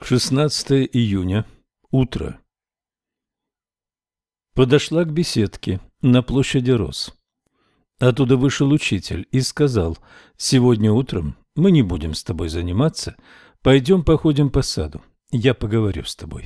16 июня. Утро. Подошла к беседке на площади Роз. Оттуда вышел учитель и сказал: «Сегодня утром мы не будем с тобой заниматься, пойдем походим по саду, я поговорю с тобой».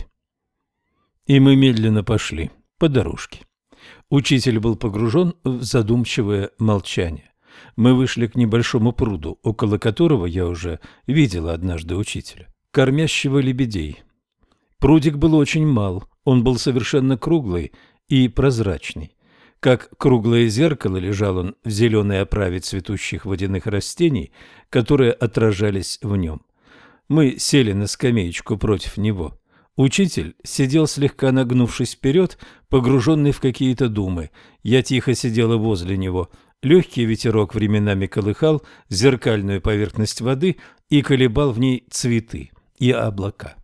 И мы медленно пошли по дорожке. Учитель был погружен в задумчивое молчание. Мы вышли к небольшому пруду, около которого я уже видела однажды учителя, кормящего лебедей. Прудик был очень мал, он был совершенно круглый и прозрачный. Как круглое зеркало лежал он в зеленой оправе цветущих водяных растений, которые отражались в нем. Мы сели на скамеечку против него. Учитель сидел слегка нагнувшись вперед, погруженный в какие-то думы. Я тихо сидела возле него. Легкий ветерок временами колыхал зеркальную поверхность воды и колебал в ней цветы и облака.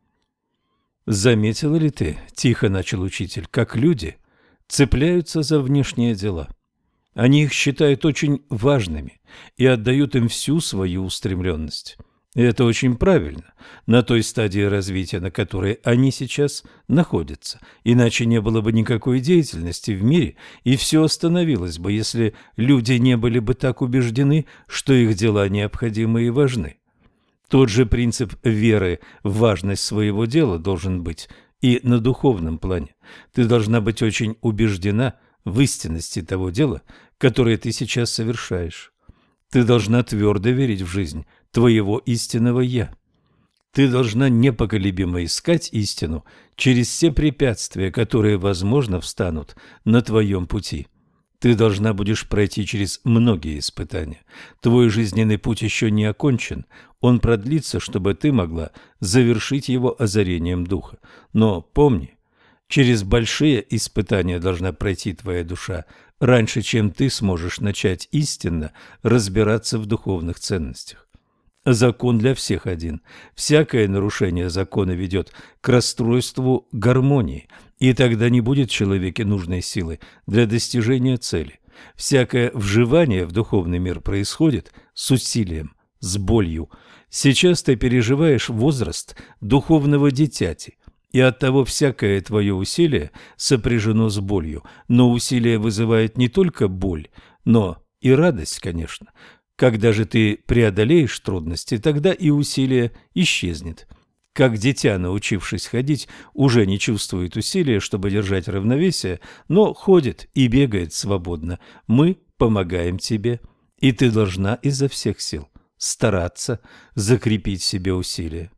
«Заметила ли ты, — тихо начал учитель, — как люди цепляются за внешние дела? Они их считают очень важными и отдают им всю свою устремленность. И это очень правильно на той стадии развития, на которой они сейчас находятся. Иначе не было бы никакой деятельности в мире, и все остановилось бы, если люди не были бы так убеждены, что их дела необходимы и важны. Тот же принцип веры в важность своего дела должен быть и на духовном плане. Ты должна быть очень убеждена в истинности того дела, которое ты сейчас совершаешь. Ты должна твердо верить в жизнь твоего истинного «Я». Ты должна непоколебимо искать истину через все препятствия, которые, возможно, встанут на твоем пути. Ты должна будешь пройти через многие испытания. Твой жизненный путь еще не окончен, он продлится, чтобы ты могла завершить его озарением духа. Но помни, через большие испытания должна пройти твоя душа, раньше, чем ты сможешь начать истинно разбираться в духовных ценностях. Закон для всех один. Всякое нарушение закона ведет к расстройству гармонии, и тогда не будет в человеке нужной силы для достижения цели. Всякое вживание в духовный мир происходит с усилием, с болью. Сейчас ты переживаешь возраст духовного дитяти, и оттого всякое твое усилие сопряжено с болью. Но усилие вызывает не только боль, но и радость, конечно. Когда же ты преодолеешь трудности, тогда и усилие исчезнет. Как дитя, научившись ходить, уже не чувствует усилия, чтобы держать равновесие, но ходит и бегает свободно. Мы помогаем тебе, и ты должна изо всех сил стараться закрепить в себе усилия.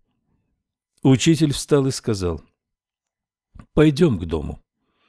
Учитель встал и сказал: «Пойдем к дому».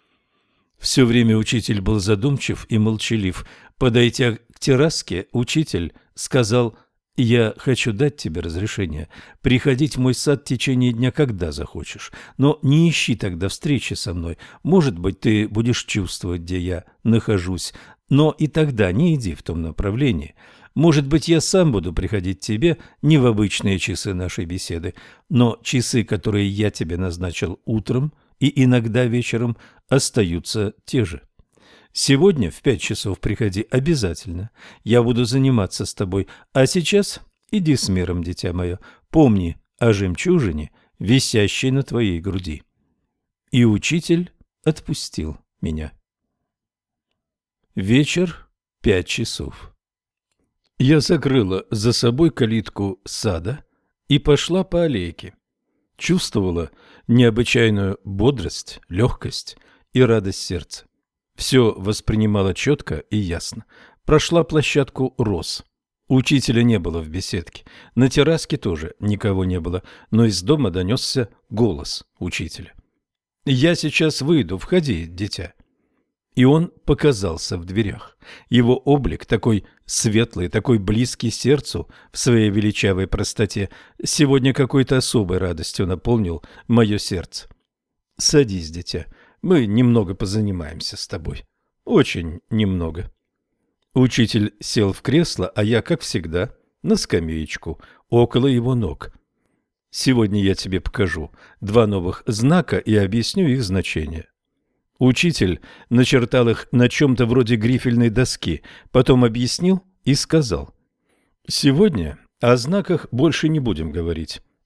Все время учитель был задумчив и молчалив. Подойдя к терраске, учитель сказал: «Я хочу дать тебе разрешение приходить в мой сад в течение дня, когда захочешь, но не ищи тогда встречи со мной. Может быть, ты будешь чувствовать, где я нахожусь, но и тогда не иди в том направлении. Может быть, я сам буду приходить к тебе не в обычные часы нашей беседы, но часы, которые я тебе назначил утром и иногда вечером, остаются те же. Сегодня в 5 часов приходи обязательно. Я буду заниматься с тобой. А сейчас иди с миром, дитя мое. Помни о жемчужине, висящей на твоей груди». И учитель отпустил меня. Вечер, 5 часов. Я закрыла за собой калитку сада и пошла по аллейке. Чувствовала необычайную бодрость, легкость и радость сердца. Все воспринимала четко и ясно. Прошла площадку роз. Учителя не было в беседке. На терраске тоже никого не было, но из дома донесся голос учителя: «Я сейчас выйду, входи, дитя». И он показался в дверях. Его облик, такой светлый, такой близкий сердцу в своей величавой простоте, сегодня какой-то особой радостью наполнил мое сердце. «Садись, дитя, мы немного позанимаемся с тобой. Очень немного». Учитель сел в кресло, а я, как всегда, на скамеечку около его ног. «Сегодня я тебе покажу 2 новых знака и объясню их значение». Учитель начертал их на чем-то вроде грифельной доски, потом объяснил и сказал: «Сегодня о знаках больше не будем говорить.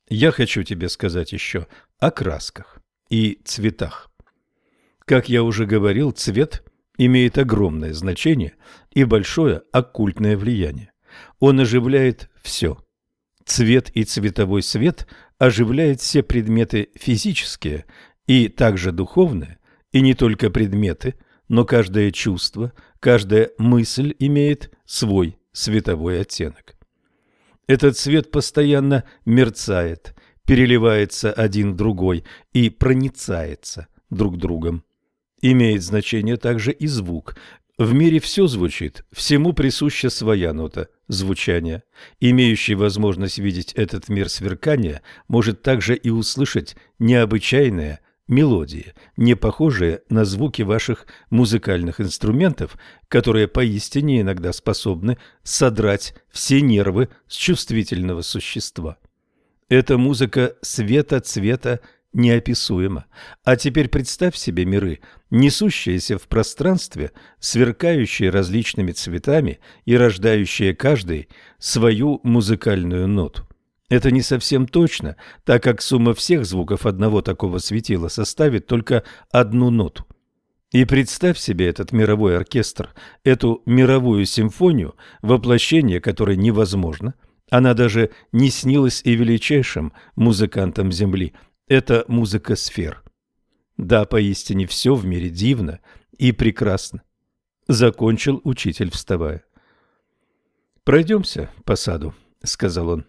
Я хочу тебе сказать еще о красках и цветах. Как я уже говорил, цвет имеет огромное значение и большое оккультное влияние. Он оживляет все. Цвет и цветовой свет оживляют все предметы физические и также духовные, и не только предметы, но каждое чувство, каждая мысль имеет свой световой оттенок. Этот цвет постоянно мерцает, переливается один в другой и проницается друг другом. Имеет значение также и звук. В мире все звучит, всему присуща своя нота звучания. Имеющий возможность видеть этот мир сверкания может также и услышать необычайные мелодии, не похожие на звуки ваших музыкальных инструментов, которые поистине иногда способны содрать все нервы с чувствительного существа. Эта музыка света, цвета неописуема. А теперь представь себе миры, несущиеся в пространстве, сверкающие различными цветами и рождающие каждый свою музыкальную ноту. Это не совсем точно, так как сумма всех звуков одного такого светила составит только одну ноту. И представь себе этот мировой оркестр, эту мировую симфонию, воплощение которой невозможно. Она даже не снилась и величайшим музыкантам Земли. Это музыка сфер. Да, поистине все в мире дивно и прекрасно. Закончил учитель, вставая. «Пройдемся по саду», — сказал он.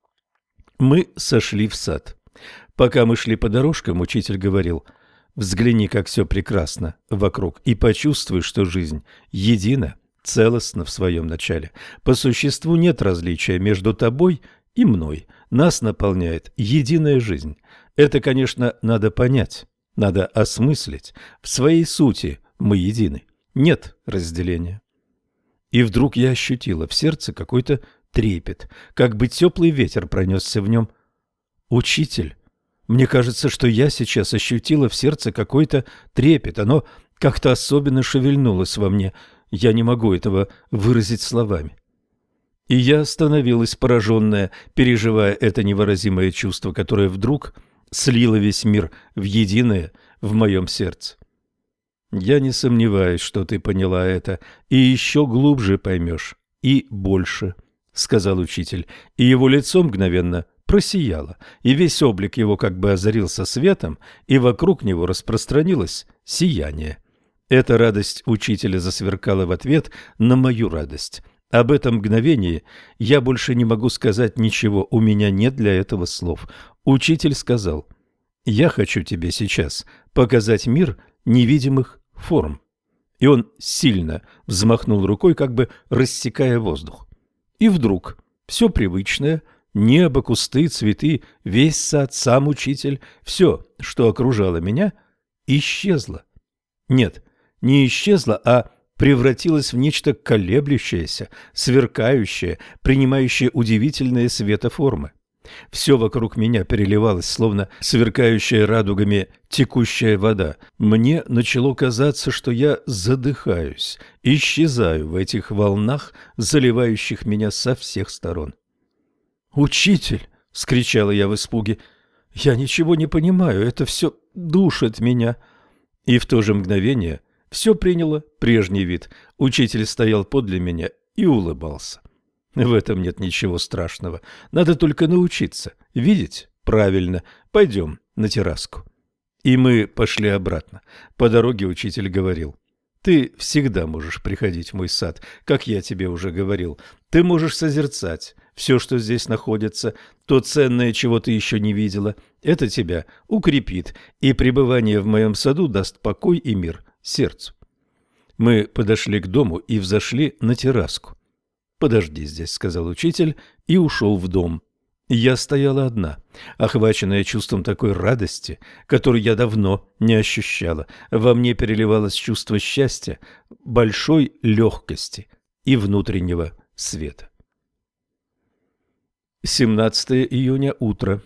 Мы сошли в сад. Пока мы шли по дорожкам, учитель говорил: «Взгляни, как все прекрасно вокруг, и почувствуй, что жизнь едина, целостна в своем начале. По существу нет различия между тобой и мной. Нас наполняет единая жизнь. Это, конечно, надо понять, надо осмыслить. В своей сути мы едины. Нет разделения». И вдруг я ощутила в сердце какой-то трепет, как бы теплый ветер пронесся в нем. «Учитель, мне кажется, что я сейчас ощутила в сердце какой-то трепет. Оно как-то особенно шевельнулось во мне. Я не могу этого выразить словами». И я остановилась, пораженная, переживая это невыразимое чувство, которое вдруг слило весь мир в единое в моем сердце. «Я не сомневаюсь, что ты поняла это, и еще глубже поймешь, и больше», — сказал учитель, и его лицо мгновенно просияло, и весь облик его как бы озарился светом, и вокруг него распространилось сияние. Эта радость учителя засверкала в ответ на мою радость. Об этом мгновении я больше не могу сказать ничего, у меня нет для этого слов. Учитель сказал: «Я хочу тебе сейчас показать мир невидимых форм». И он сильно взмахнул рукой, как бы рассекая воздух. И вдруг все привычное, небо, кусты, цветы, весь сад, сам учитель, все, что окружало меня, исчезло. Нет, не исчезло, а превратилось в нечто колеблющееся, сверкающее, принимающее удивительные светоформы. Все вокруг меня переливалось, словно сверкающая радугами текущая вода. Мне начало казаться, что я задыхаюсь, исчезаю в этих волнах, заливающих меня со всех сторон. «Учитель!» — вскричала я в испуге. «Я ничего не понимаю, это все душит меня». И в то же мгновение все приняло прежний вид. Учитель стоял подле меня и улыбался. В этом нет ничего страшного. Надо только научиться видеть правильно. Пойдем на терраску. И мы пошли обратно. По дороге учитель говорил: «Ты всегда можешь приходить в мой сад, как я тебе уже говорил. Ты можешь созерцать все, что здесь находится, то ценное, чего ты еще не видела. Это тебя укрепит, и пребывание в моем саду даст покой и мир сердцу». Мы подошли к дому и взошли на терраску. «Подожди здесь», — сказал учитель и ушел в дом. Я стояла одна, охваченная чувством такой радости, которую я давно не ощущала. Во мне переливалось чувство счастья, большой легкости и внутреннего света. 17 июня, утро.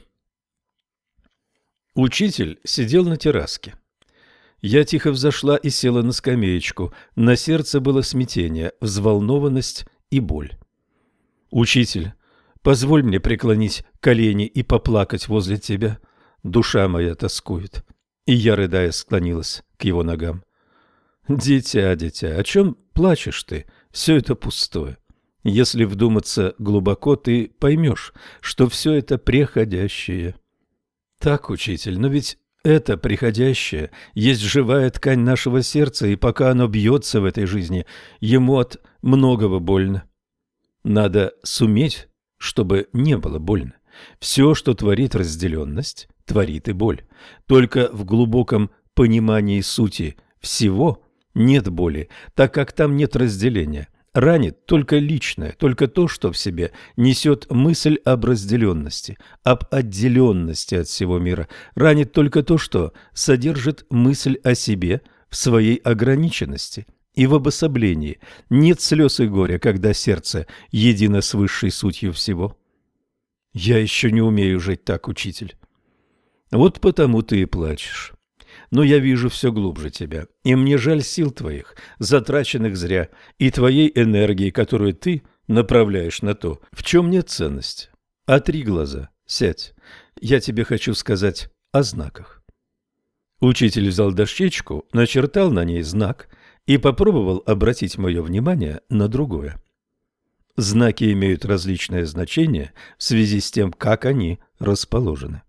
Учитель сидел на терраске. Я тихо взошла и села на скамеечку. На сердце было смятение, взволнованность и боль. «Учитель, Позволь мне преклонить колени и поплакать возле тебя. Душа моя тоскует». И я, рыдая, склонилась к его ногам. «Дитя, дитя, о чем плачешь ты? Все это пустое. Если вдуматься глубоко, ты поймешь, что все это преходящее». «Так, учитель, но ведь это приходящее есть живая ткань нашего сердца, и пока оно бьется в этой жизни, ему от многого больно. Надо суметь, чтобы не было больно. Все, что творит разделенность, творит и боль. Только в глубоком понимании сути всего нет боли, так как там нет разделения. Ранит только личное, только то, что в себе несет мысль об разделенности, об отделенности от всего мира. Ранит только то, что содержит мысль о себе в своей ограниченности и в обособлении. Нет слез и горя, когда сердце едино с высшей сутью всего. Я еще не умею жить так, учитель. Вот потому ты и плачешь. Но я вижу все глубже тебя, и мне жаль сил твоих, затраченных зря, и твоей энергии, которую ты направляешь на то, в чем нет ценности. Отри глаза, сядь. Я тебе хочу сказать о знаках. Учитель взял дощечку, начертал на ней знак и попробовал обратить мое внимание на другое. Знаки имеют различное значение в связи с тем, как они расположены.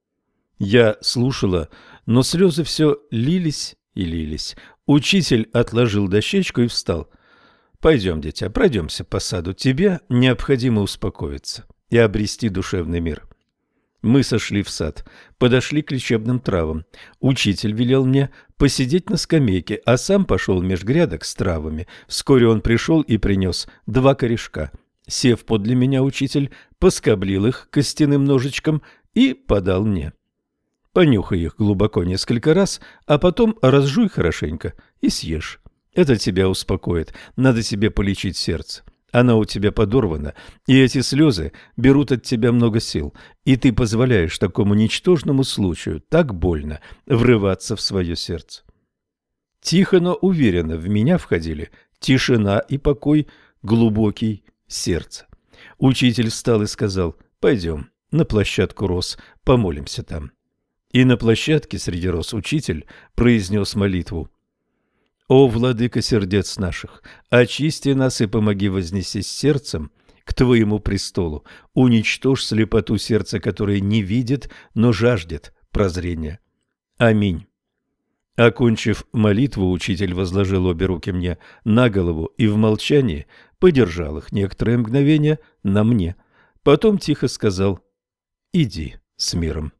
Я слушала, но слезы все лились и лились. Учитель отложил дощечку и встал. «Пойдем, дитя, пройдемся по саду. Тебе необходимо успокоиться и обрести душевный мир». Мы сошли в сад, подошли к лечебным травам. Учитель велел мне посидеть на скамейке, а сам пошел меж грядок с травами. Вскоре он пришел и принес 2 корешка. Сев подле меня, учитель поскоблил их костяным ножичком и подал мне. Понюхай их глубоко несколько раз, а потом разжуй хорошенько и съешь. Это тебя успокоит. Надо тебе полечить сердце. Оно у тебя подорвано, и эти слезы берут от тебя много сил, и ты позволяешь такому ничтожному случаю так больно врываться в свое сердце. Тихо, но уверенно в меня входили тишина и покой глубокий сердца. Учитель встал и сказал: «Пойдем на площадку роз, помолимся там». И на площадке среди роз учитель произнес молитву: «О, владыка сердец наших, очисти нас и помоги вознестись сердцем к Твоему престолу, уничтожь слепоту сердца, которое не видит, но жаждет прозрения. Аминь». Окончив молитву, учитель возложил обе руки мне на голову и в молчании подержал их некоторое мгновение на мне. Потом тихо сказал: «Иди с миром».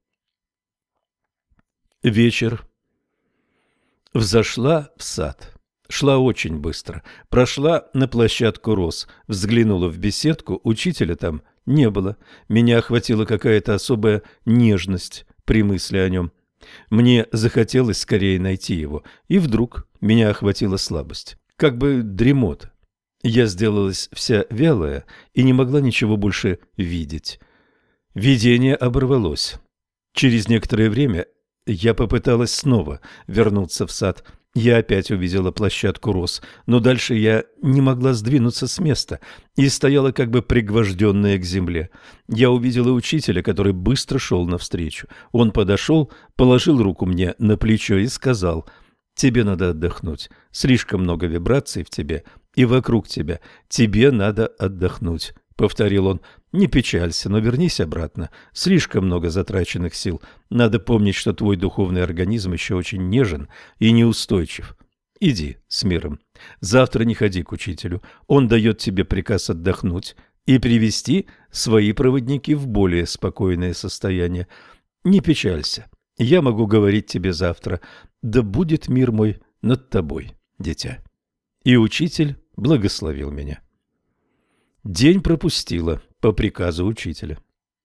Вечер. Взошла в сад. Шла очень быстро. Прошла на площадку роз. Взглянула в беседку. Учителя там не было. Меня охватила какая-то особая нежность при мысли о нем. Мне захотелось скорее найти его. И вдруг меня охватила слабость. Как бы дремота. Я сделалась вся вялая и не могла ничего больше видеть. Видение оборвалось. Через некоторое время я попыталась снова вернуться в сад. Я опять увидела площадку роз, но дальше я не могла сдвинуться с места и стояла как бы пригвожденная к земле. Я увидела учителя, который быстро шел навстречу. Он подошел, положил руку мне на плечо и сказал: «Тебе надо отдохнуть. Слишком много вибраций в тебе и вокруг тебя. Тебе надо отдохнуть». Повторил он: «Не печалься, но вернись обратно. Слишком много затраченных сил. Надо помнить, что твой духовный организм еще очень нежен и неустойчив. Иди с миром. Завтра не ходи к учителю. Он дает тебе приказ отдохнуть и привести свои проводники в более спокойное состояние. Не печалься. Я могу говорить тебе завтра. Да будет мир мой над тобой, дитя». И учитель благословил меня. День пропустила по приказу учителя.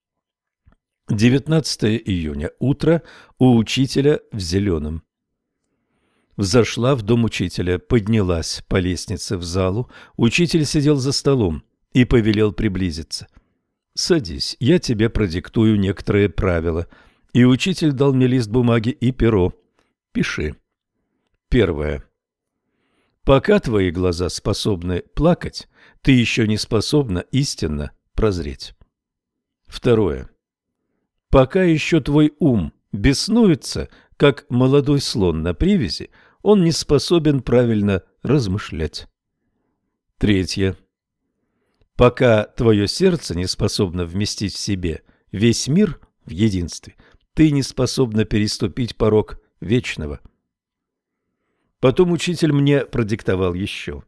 19 июня. Утро у учителя в зеленом. Взошла в дом учителя, поднялась по лестнице в залу. Учитель сидел за столом и повелел приблизиться. «Садись, я тебе продиктую некоторые правила». И учитель дал мне лист бумаги и перо. Пиши. Первое. Пока твои глаза способны плакать, ты еще не способна истинно прозреть. Второе. Пока еще твой ум беснуется, как молодой слон на привязи, он не способен правильно размышлять. Третье. Пока твое сердце не способно вместить в себе весь мир в единстве, ты не способна переступить порог вечного. Потом учитель мне продиктовал еще.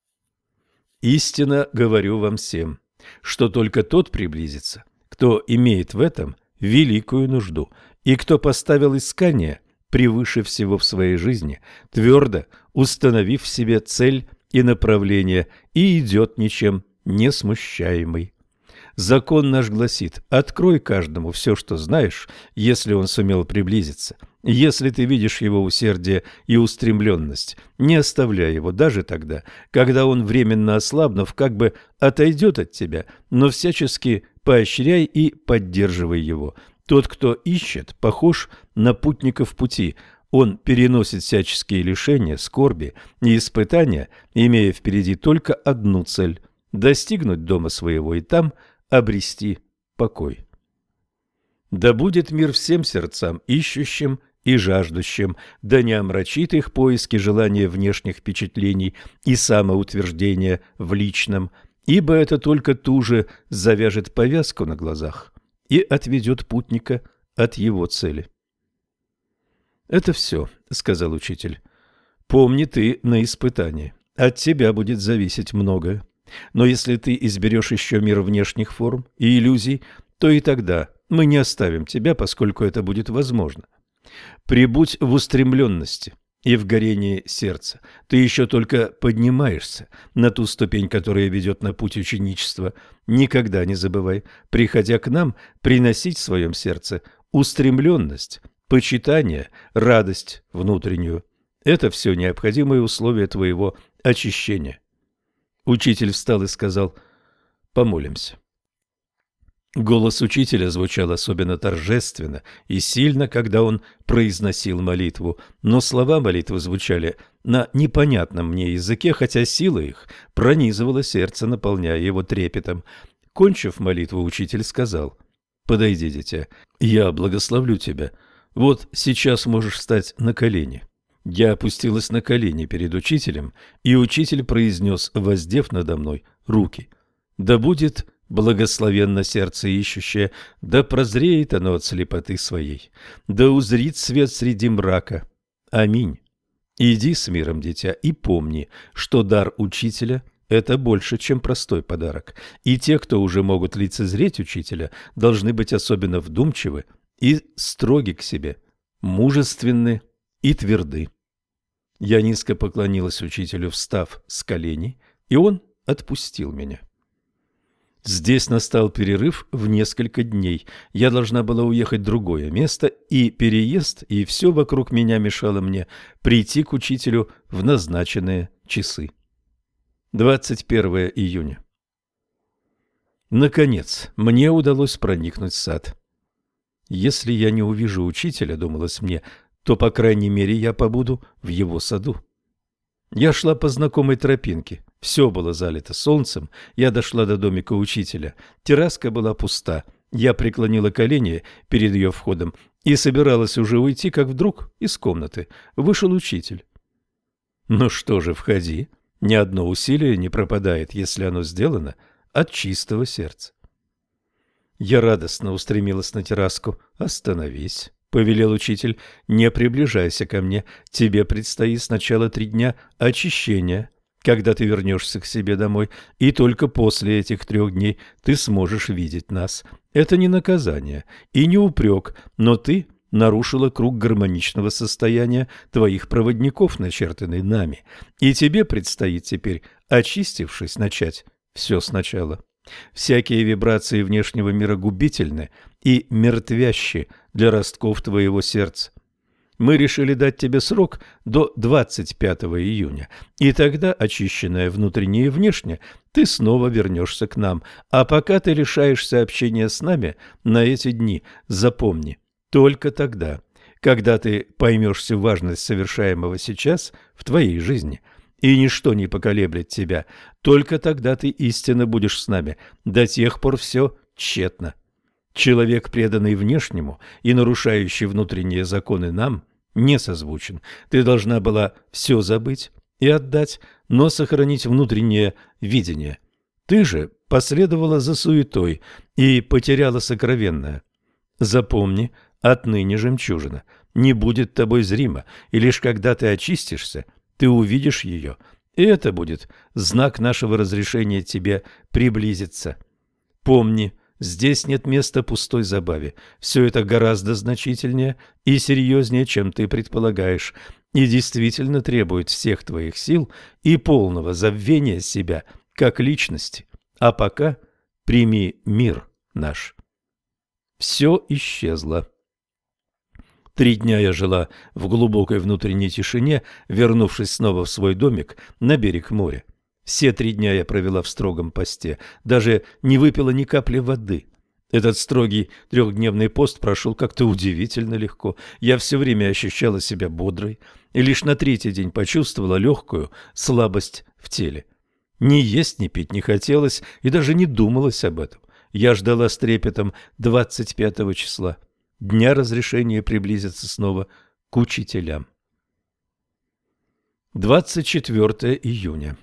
Истинно говорю вам всем, что только тот приблизится, кто имеет в этом великую нужду, и кто поставил искание превыше всего в своей жизни, твердо установив в себе цель и направление, и идет ничем не смущаемый. Закон наш гласит: открой каждому все, что знаешь, если он сумел приблизиться. Если ты видишь его усердие и устремленность, не оставляй его даже тогда, когда он, временно ослабнув, как бы отойдет от тебя, но всячески поощряй и поддерживай его. Тот, кто ищет, похож на путника в пути. Он переносит всяческие лишения, скорби и испытания, имея впереди только одну цель – достигнуть дома своего и там обрести покой. Да будет мир всем сердцам, ищущим и жаждущим, да не омрачит их поиски желания внешних впечатлений и самоутверждения в личном, ибо это только туже завяжет повязку на глазах и отведет путника от его цели. «Это все», — сказал учитель. «Помни, ты на испытании. От тебя будет зависеть многое. Но если ты изберешь еще мир внешних форм и иллюзий, то и тогда мы не оставим тебя, поскольку это будет возможно. Прибудь в устремленности и в горении сердца. Ты еще только поднимаешься на ту ступень, которая ведет на путь ученичества. Никогда не забывай, приходя к нам, приносить в своем сердце устремленность, почитание, радость внутреннюю. Это все необходимые условия твоего очищения». Учитель встал и сказал: «Помолимся». Голос учителя звучал особенно торжественно и сильно, когда он произносил молитву, но слова молитвы звучали на непонятном мне языке, хотя сила их пронизывала сердце, наполняя его трепетом. Кончив молитву, учитель сказал: «Подойди, дитя, я благословлю тебя. Вот сейчас можешь встать на колени». Я опустилась на колени перед учителем, и учитель произнес, воздев надо мной руки: «Да будет благословенно сердце ищущее, да прозреет оно от слепоты своей, да узрит свет среди мрака. Аминь. Иди с миром, дитя, и помни, что дар учителя – это больше, чем простой подарок, и те, кто уже могут лицезреть учителя, должны быть особенно вдумчивы и строги к себе, мужественны и тверды». Я низко поклонилась учителю, встав с коленей, и он отпустил меня. Здесь настал перерыв в несколько дней. Я должна была уехать в другое место, и переезд, и все вокруг меня мешало мне прийти к учителю в назначенные часы. 21 июня. Наконец, мне удалось проникнуть в сад. Если я не увижу учителя, думалось мне, то, по крайней мере, я побуду в его саду. Я шла по знакомой тропинке. Все было залито солнцем. Я дошла до домика учителя. Терраска была пуста. Я преклонила колени перед ее входом и собиралась уже уйти, как вдруг из комнаты вышел учитель. Ну что же, входи. Ни одно усилие не пропадает, если оно сделано от чистого сердца. Я радостно устремилась на терраску. «Остановись», — повелел учитель, — «не приближайся ко мне. Тебе предстоит сначала 3 дня очищения, когда ты вернешься к себе домой, и только после этих 3 дней ты сможешь видеть нас. Это не наказание и не упрек, но ты нарушила круг гармоничного состояния твоих проводников, начертанный нами, и тебе предстоит теперь, очистившись, начать все сначала. Всякие вибрации внешнего мира губительны и мертвящи для ростков твоего сердца. Мы решили дать тебе срок до 25 июня, и тогда, очищенная внутренне и внешне, ты снова вернешься к нам. А пока ты лишаешься общения с нами на эти дни, запомни, только тогда, когда ты поймешь всю важность совершаемого сейчас в твоей жизни, и ничто не поколеблет тебя, только тогда ты истинно будешь с нами. До тех пор все тщетно. Человек, преданный внешнему и нарушающий внутренние законы нам, не созвучен. Ты должна была все забыть и отдать, но сохранить внутреннее видение. Ты же последовала за суетой и потеряла сокровенное. Запомни, отныне жемчужина не будет тобой зрима, и лишь когда ты очистишься, ты увидишь ее, и это будет знак нашего разрешения тебе приблизиться. Помни, здесь нет места пустой забаве. Все это гораздо значительнее и серьезнее, чем ты предполагаешь, и действительно требует всех твоих сил и полного забвения себя как личности. А пока прими мир наш. Все исчезло. 3 дня я жила в глубокой внутренней тишине, вернувшись снова в свой домик на берег моря. Все 3 дня я провела в строгом посте, даже не выпила ни капли воды. Этот строгий 3-дневный пост прошел как-то удивительно легко. Я все время ощущала себя бодрой и лишь на 3-й день почувствовала легкую слабость в теле. Ни есть, ни пить не хотелось, и даже не думалось об этом. Я ждала с трепетом 25 числа, дня разрешения приблизиться снова к учителям. 24 июня.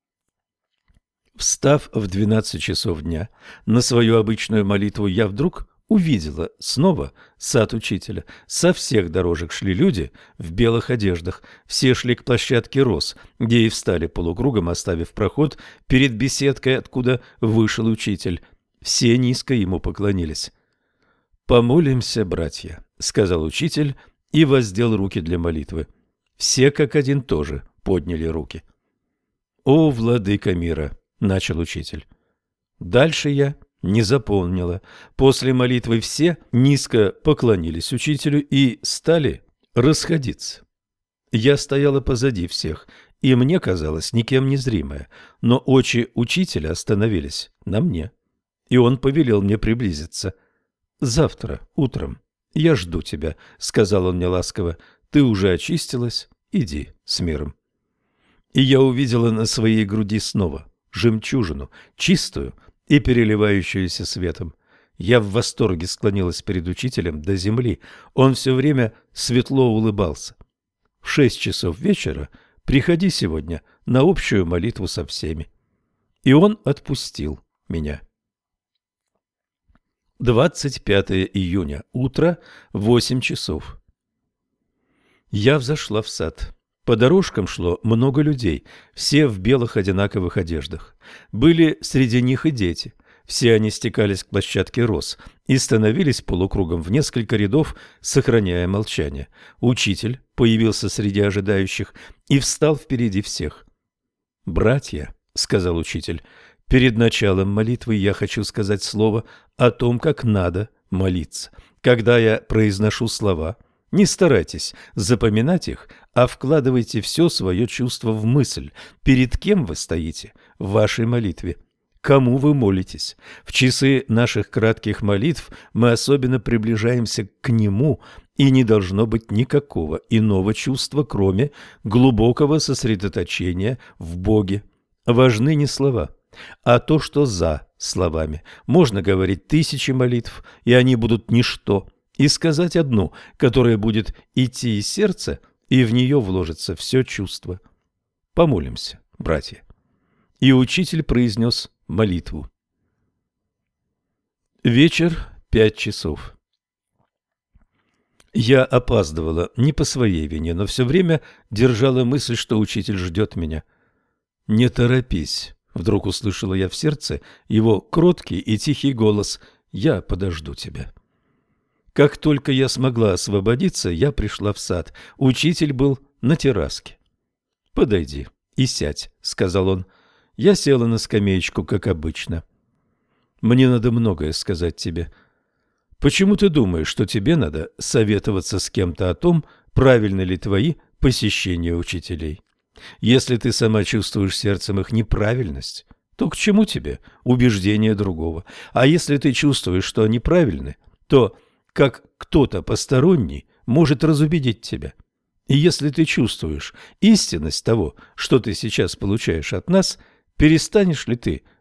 Встав в 12 часов дня на свою обычную молитву, я вдруг увидела снова сад учителя. Со всех дорожек шли люди в белых одеждах. Все шли к площадке роз, где и встали полукругом, оставив проход перед беседкой, откуда вышел учитель. Все низко ему поклонились. «Помолимся, братья», — сказал учитель и воздел руки для молитвы. Все как один тоже подняли руки. «О, владыка мира», — начал учитель. Дальше я не запомнила. После молитвы все низко поклонились учителю и стали расходиться. Я стояла позади всех, и мне казалось никем не зримая, но очи учителя остановились на мне, и он повелел мне приблизиться. «Завтра утром я жду тебя», — сказал он мне ласково. «Ты уже очистилась, иди с миром». И я увидела на своей груди снова жемчужину, чистую и переливающуюся светом. Я в восторге склонилась перед учителем до земли. Он все время светло улыбался. В 6 часов вечера приходи сегодня на общую молитву со всеми. И он отпустил меня. 25 июня. Утро, 8 часов. Я взошла в сад. По дорожкам шло много людей, все в белых одинаковых одеждах. Были среди них и дети. Все они стекались к площадке роз и становились полукругом в несколько рядов, сохраняя молчание. Учитель появился среди ожидающих и встал впереди всех. «Братья», — сказал учитель, — «перед началом молитвы я хочу сказать слово о том, как надо молиться. Когда я произношу слова, не старайтесь запоминать их, а вкладывайте все свое чувство в мысль, перед кем вы стоите в вашей молитве, кому вы молитесь. В часы наших кратких молитв мы особенно приближаемся к Нему, и не должно быть никакого иного чувства, кроме глубокого сосредоточения в Боге. Важны не слова, а то, что за словами. Можно говорить 1000 молитв, и они будут ничто, и сказать одну, которая будет идти из сердца, и в нее вложится все чувство. Помолимся, братья. И учитель произнес молитву. Вечер, 5 часов. Я опаздывала не по своей вине, но все время держала мысль, что учитель ждет меня. «Не торопись», — вдруг услышала я в сердце его кроткий и тихий голос. «Я подожду тебя». Как только я смогла освободиться, я пришла в сад. Учитель был на терраске. «Подойди и сядь», — сказал он. Я села на скамеечку, как обычно. «Мне надо многое сказать тебе. Почему ты думаешь, что тебе надо советоваться с кем-то о том, правильны ли твои посещения учителей? Если ты сама чувствуешь сердцем их неправильность, то к чему тебе убеждение другого? А если ты чувствуешь, что они правильны, то как кто-то посторонний может разубедить тебя. И если ты чувствуешь истинность того, что ты сейчас получаешь от нас, перестанешь ли ты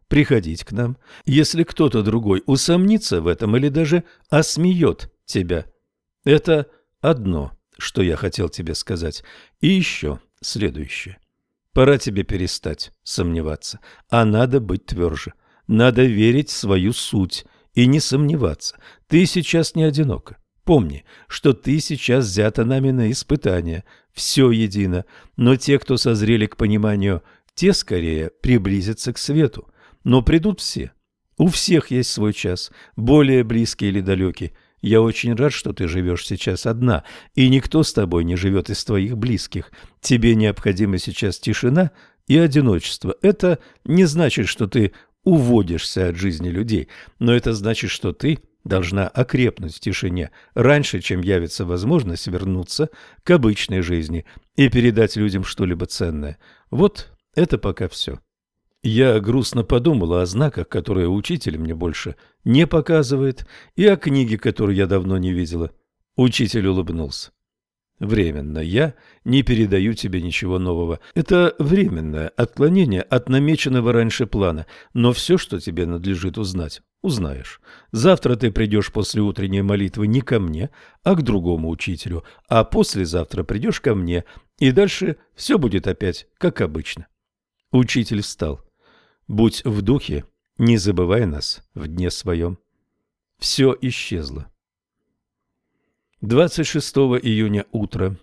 приходить к нам, если кто-то другой усомнится в этом или даже осмеет тебя. Это одно, что я хотел тебе сказать. И еще следующее. Пора тебе перестать сомневаться, а надо быть тверже. Надо верить в свою суть и не сомневаться. Ты сейчас не одинока. Помни, что ты сейчас взята нами на испытание. Все едино. Но те, кто созрели к пониманию, те скорее приблизятся к свету. Но придут все. У всех есть свой час, более близкий или далекий. Я очень рад, что ты живешь сейчас одна, и никто с тобой не живет из твоих близких. Тебе необходима сейчас тишина и одиночество. Это не значит, что ты уводишься от жизни людей, но это значит, что ты должна окрепнуть в тишине раньше, чем явится возможность вернуться к обычной жизни и передать людям что-либо ценное. Вот это пока все. Я грустно подумала о знаках, которые учитель мне больше не показывает, и о книге, которую я давно не видела. Учитель улыбнулся. Временно. Я не передаю тебе ничего нового. Это временное отклонение от намеченного раньше плана, но все, что тебе надлежит узнать, узнаешь. Завтра ты придешь после утренней молитвы не ко мне, а к другому учителю, а послезавтра придешь ко мне, и дальше все будет опять как обычно. Учитель встал. Будь в духе, не забывай нас в дне своем. Все исчезло. 26 июня утро.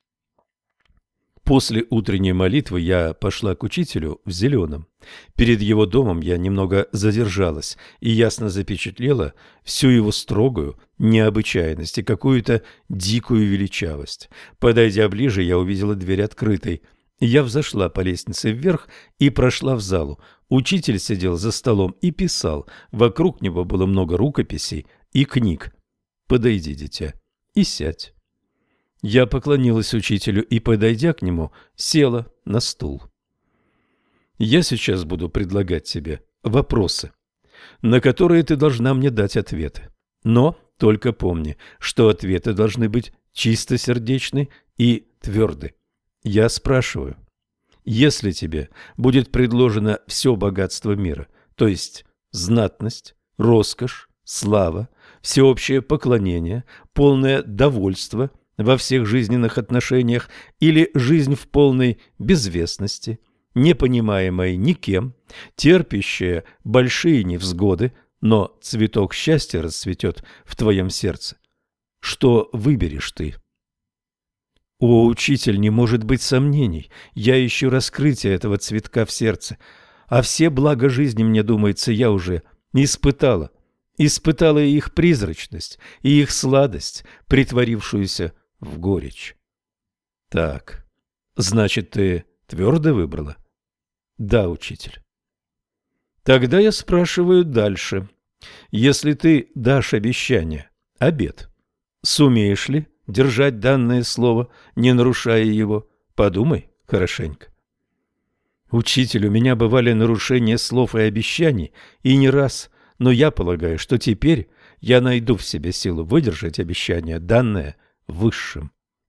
После утренней молитвы я пошла к учителю в зеленом. Перед его домом я немного задержалась и ясно запечатлела всю его строгую необычайность и какую-то дикую величавость. Подойдя ближе, я увидела дверь открытой. Я взошла по лестнице вверх и прошла в залу. Учитель сидел за столом и писал. Вокруг него было много рукописей и книг. «Подойди, дитя, и сядь». Я поклонилась учителю и, подойдя к нему, села на стул. «Я сейчас буду предлагать тебе вопросы, на которые ты должна мне дать ответы. Но только помни, что ответы должны быть чистосердечны и тверды. Я спрашиваю, если тебе будет предложено все богатство мира, то есть знатность, роскошь, слава, всеобщее поклонение, полное довольство во всех жизненных отношениях или жизнь в полной безвестности, непонимаемая никем, терпящая большие невзгоды, но цветок счастья расцветет в твоем сердце, что выберешь ты? О, учитель, не может быть сомнений, я ищу раскрытия этого цветка в сердце, а все блага жизни, мне думается, я уже испытала. Испытала и их призрачность, и их сладость, притворившуюся в горечь. Так, значит, ты твердо выбрала? Да, учитель. Тогда я спрашиваю дальше. Если ты дашь обещание, обет, сумеешь ли держать данное слово, не нарушая его? Подумай хорошенько. Учитель, у меня бывали нарушения слов и обещаний, и не раз. Но я полагаю, что теперь я найду в себе силу выдержать обещание, данное Высшим.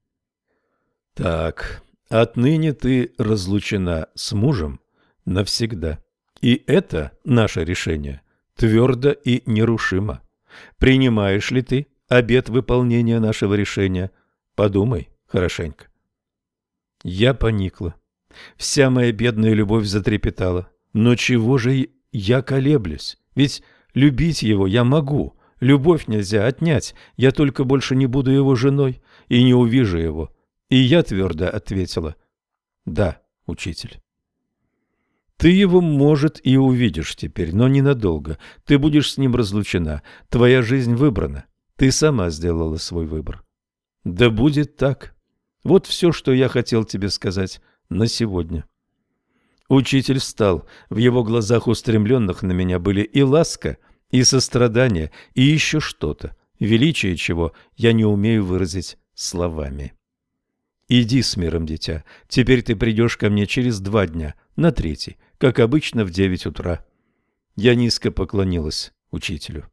Так, отныне ты разлучена с мужем навсегда. И это наше решение твердо и нерушимо. Принимаешь ли ты обет выполнения нашего решения? Подумай хорошенько. Я поникла. Вся моя бедная любовь затрепетала. Но чего же я колеблюсь? Ведь любить его я могу, любовь нельзя отнять, я только больше не буду его женой и не увижу его. И я твердо ответила: да, учитель. Ты его, может, и увидишь теперь, но ненадолго. Ты будешь с ним разлучена, твоя жизнь выбрана, ты сама сделала свой выбор. Да будет так. Вот все, что я хотел тебе сказать на сегодня. Учитель встал, в его глазах, устремленных на меня, были и ласка, и сострадание, и еще что-то, величие чего я не умею выразить словами. Иди с миром, дитя, теперь ты придешь ко мне через 2 дня, на 3, как обычно в 9 утра. Я низко поклонилась учителю.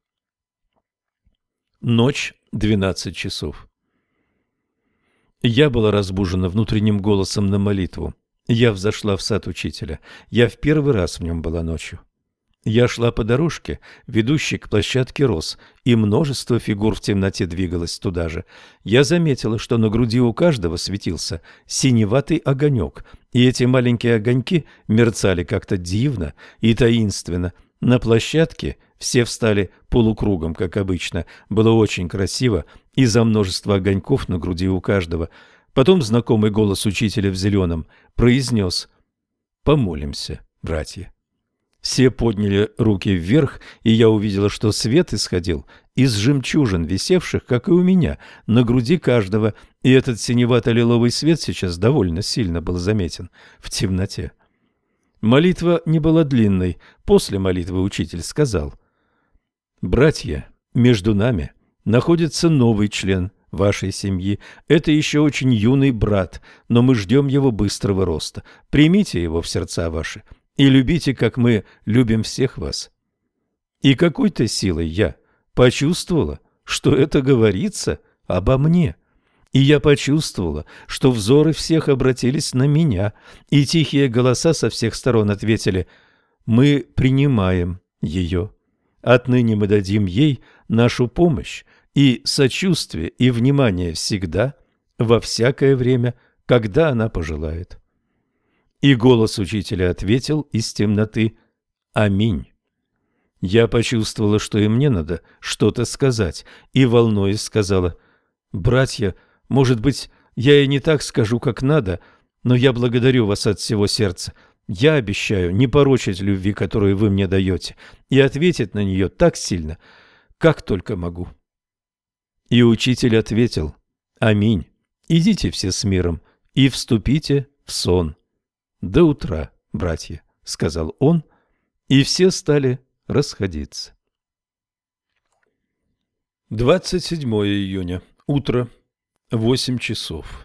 Ночь, 12 часов. Я была разбужена внутренним голосом на молитву. Я взошла в сад учителя. Я в первый раз в нем была ночью. Я шла по дорожке, ведущей к площадке роз, и множество фигур в темноте двигалось туда же. Я заметила, что на груди у каждого светился синеватый огонек, и эти маленькие огоньки мерцали как-то дивно и таинственно. На площадке все встали полукругом, как обычно. Было очень красиво из-за множества огоньков на груди у каждого. Потом знакомый голос учителя в зеленом произнес: «Помолимся, братья». Все подняли руки вверх, и я увидела, что свет исходил из жемчужин, висевших, как и у меня, на груди каждого, и этот синевато-лиловый свет сейчас довольно сильно был заметен в темноте. Молитва не была длинной. После молитвы учитель сказал: «Братья, между нами находится новый член вашей семьи. Это еще очень юный брат, но мы ждем его быстрого роста. Примите его в сердца ваши и любите, как мы любим всех вас». И какой-то силой я почувствовала, что это говорится обо мне. И я почувствовала, что взоры всех обратились на меня, и тихие голоса со всех сторон ответили: «Мы принимаем ее. Отныне мы дадим ей нашу помощь и сочувствие и внимание всегда, во всякое время, когда она пожелает». И голос учителя ответил из темноты: «Аминь». Я почувствовала, что и мне надо что-то сказать, и, волнуясь, сказала: «Братья, может быть, я и не так скажу, как надо, но я благодарю вас от всего сердца. Я обещаю не порочить любви, которую вы мне даете, и ответить на нее так сильно, как только могу». И учитель ответил: «Аминь. Идите все с миром и вступите в сон. До утра, братья», — сказал он, и все стали расходиться. 27 июня. Утро. 8 часов.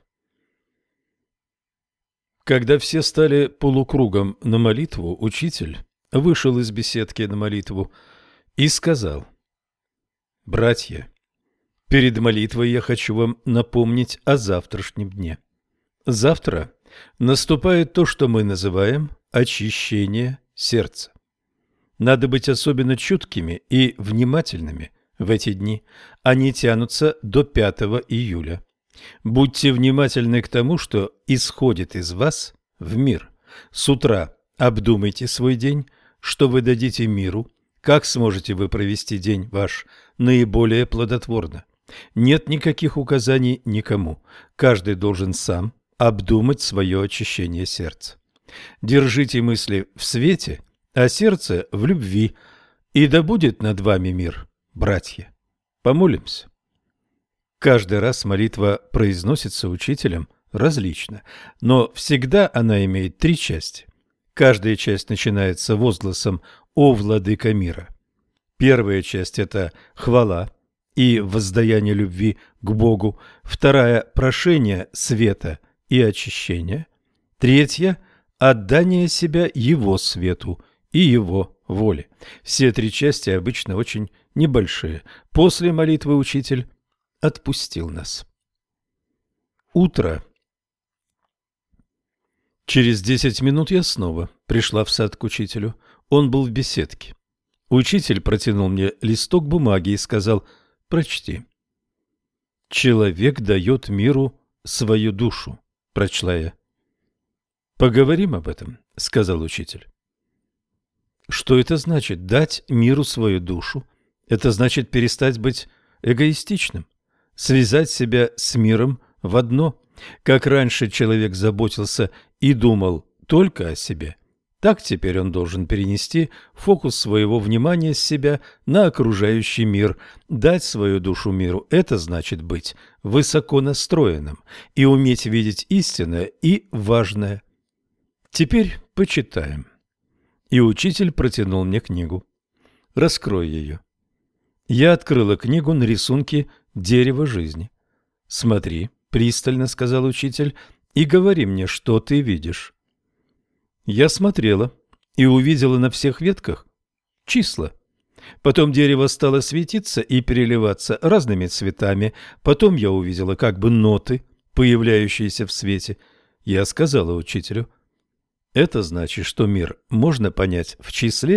Когда все стали полукругом на молитву, учитель вышел из беседки на молитву и сказал: «Братья, перед молитвой я хочу вам напомнить о завтрашнем дне. Завтра наступает то, что мы называем очищение сердца. Надо быть особенно чуткими и внимательными в эти дни. Они тянутся до 5 июля. Будьте внимательны к тому, что исходит из вас в мир. С утра обдумайте свой день, что вы дадите миру, как сможете вы провести день ваш наиболее плодотворно. Нет никаких указаний никому. Каждый должен сам обдумать свое очищение сердца. Держите мысли в свете, а сердце в любви, и да будет над вами мир, братья». Помолимся. Каждый раз молитва произносится учителем различно, но всегда она имеет 3 части. Каждая часть начинается возгласом «О владыка мира». Первая часть – это хвала и воздаяние любви к Богу. Вторая – прошение света и очищения. Третья – отдание себя Его свету и Его воле. Все 3 части обычно очень небольшие. После молитвы учитель отпустил нас. Утро. Через 10 минут я снова пришла в сад к учителю. Он был в беседке. Учитель протянул мне листок бумаги и сказал: «Прочти». «Человек дает миру свою душу», — прочла я. «Поговорим об этом», — сказал учитель. Что это значит — дать миру свою душу? Это значит перестать быть эгоистичным, связать себя с миром в одно. Как раньше человек заботился и думал только о себе, так теперь он должен перенести фокус своего внимания с себя на окружающий мир. Дать свою душу миру – это значит быть высоко настроенным и уметь видеть истинное и важное. Теперь почитаем. И учитель протянул мне книгу. Раскрой ее. Я открыла книгу на рисунке дерева жизни. «Смотри», — пристально сказал учитель, — «и говори мне, что ты видишь». Я смотрела и увидела на всех ветках числа. Потом дерево стало светиться и переливаться разными цветами. Потом я увидела как бы ноты, появляющиеся в свете. Я сказала учителю: «Это значит, что мир можно понять в числе,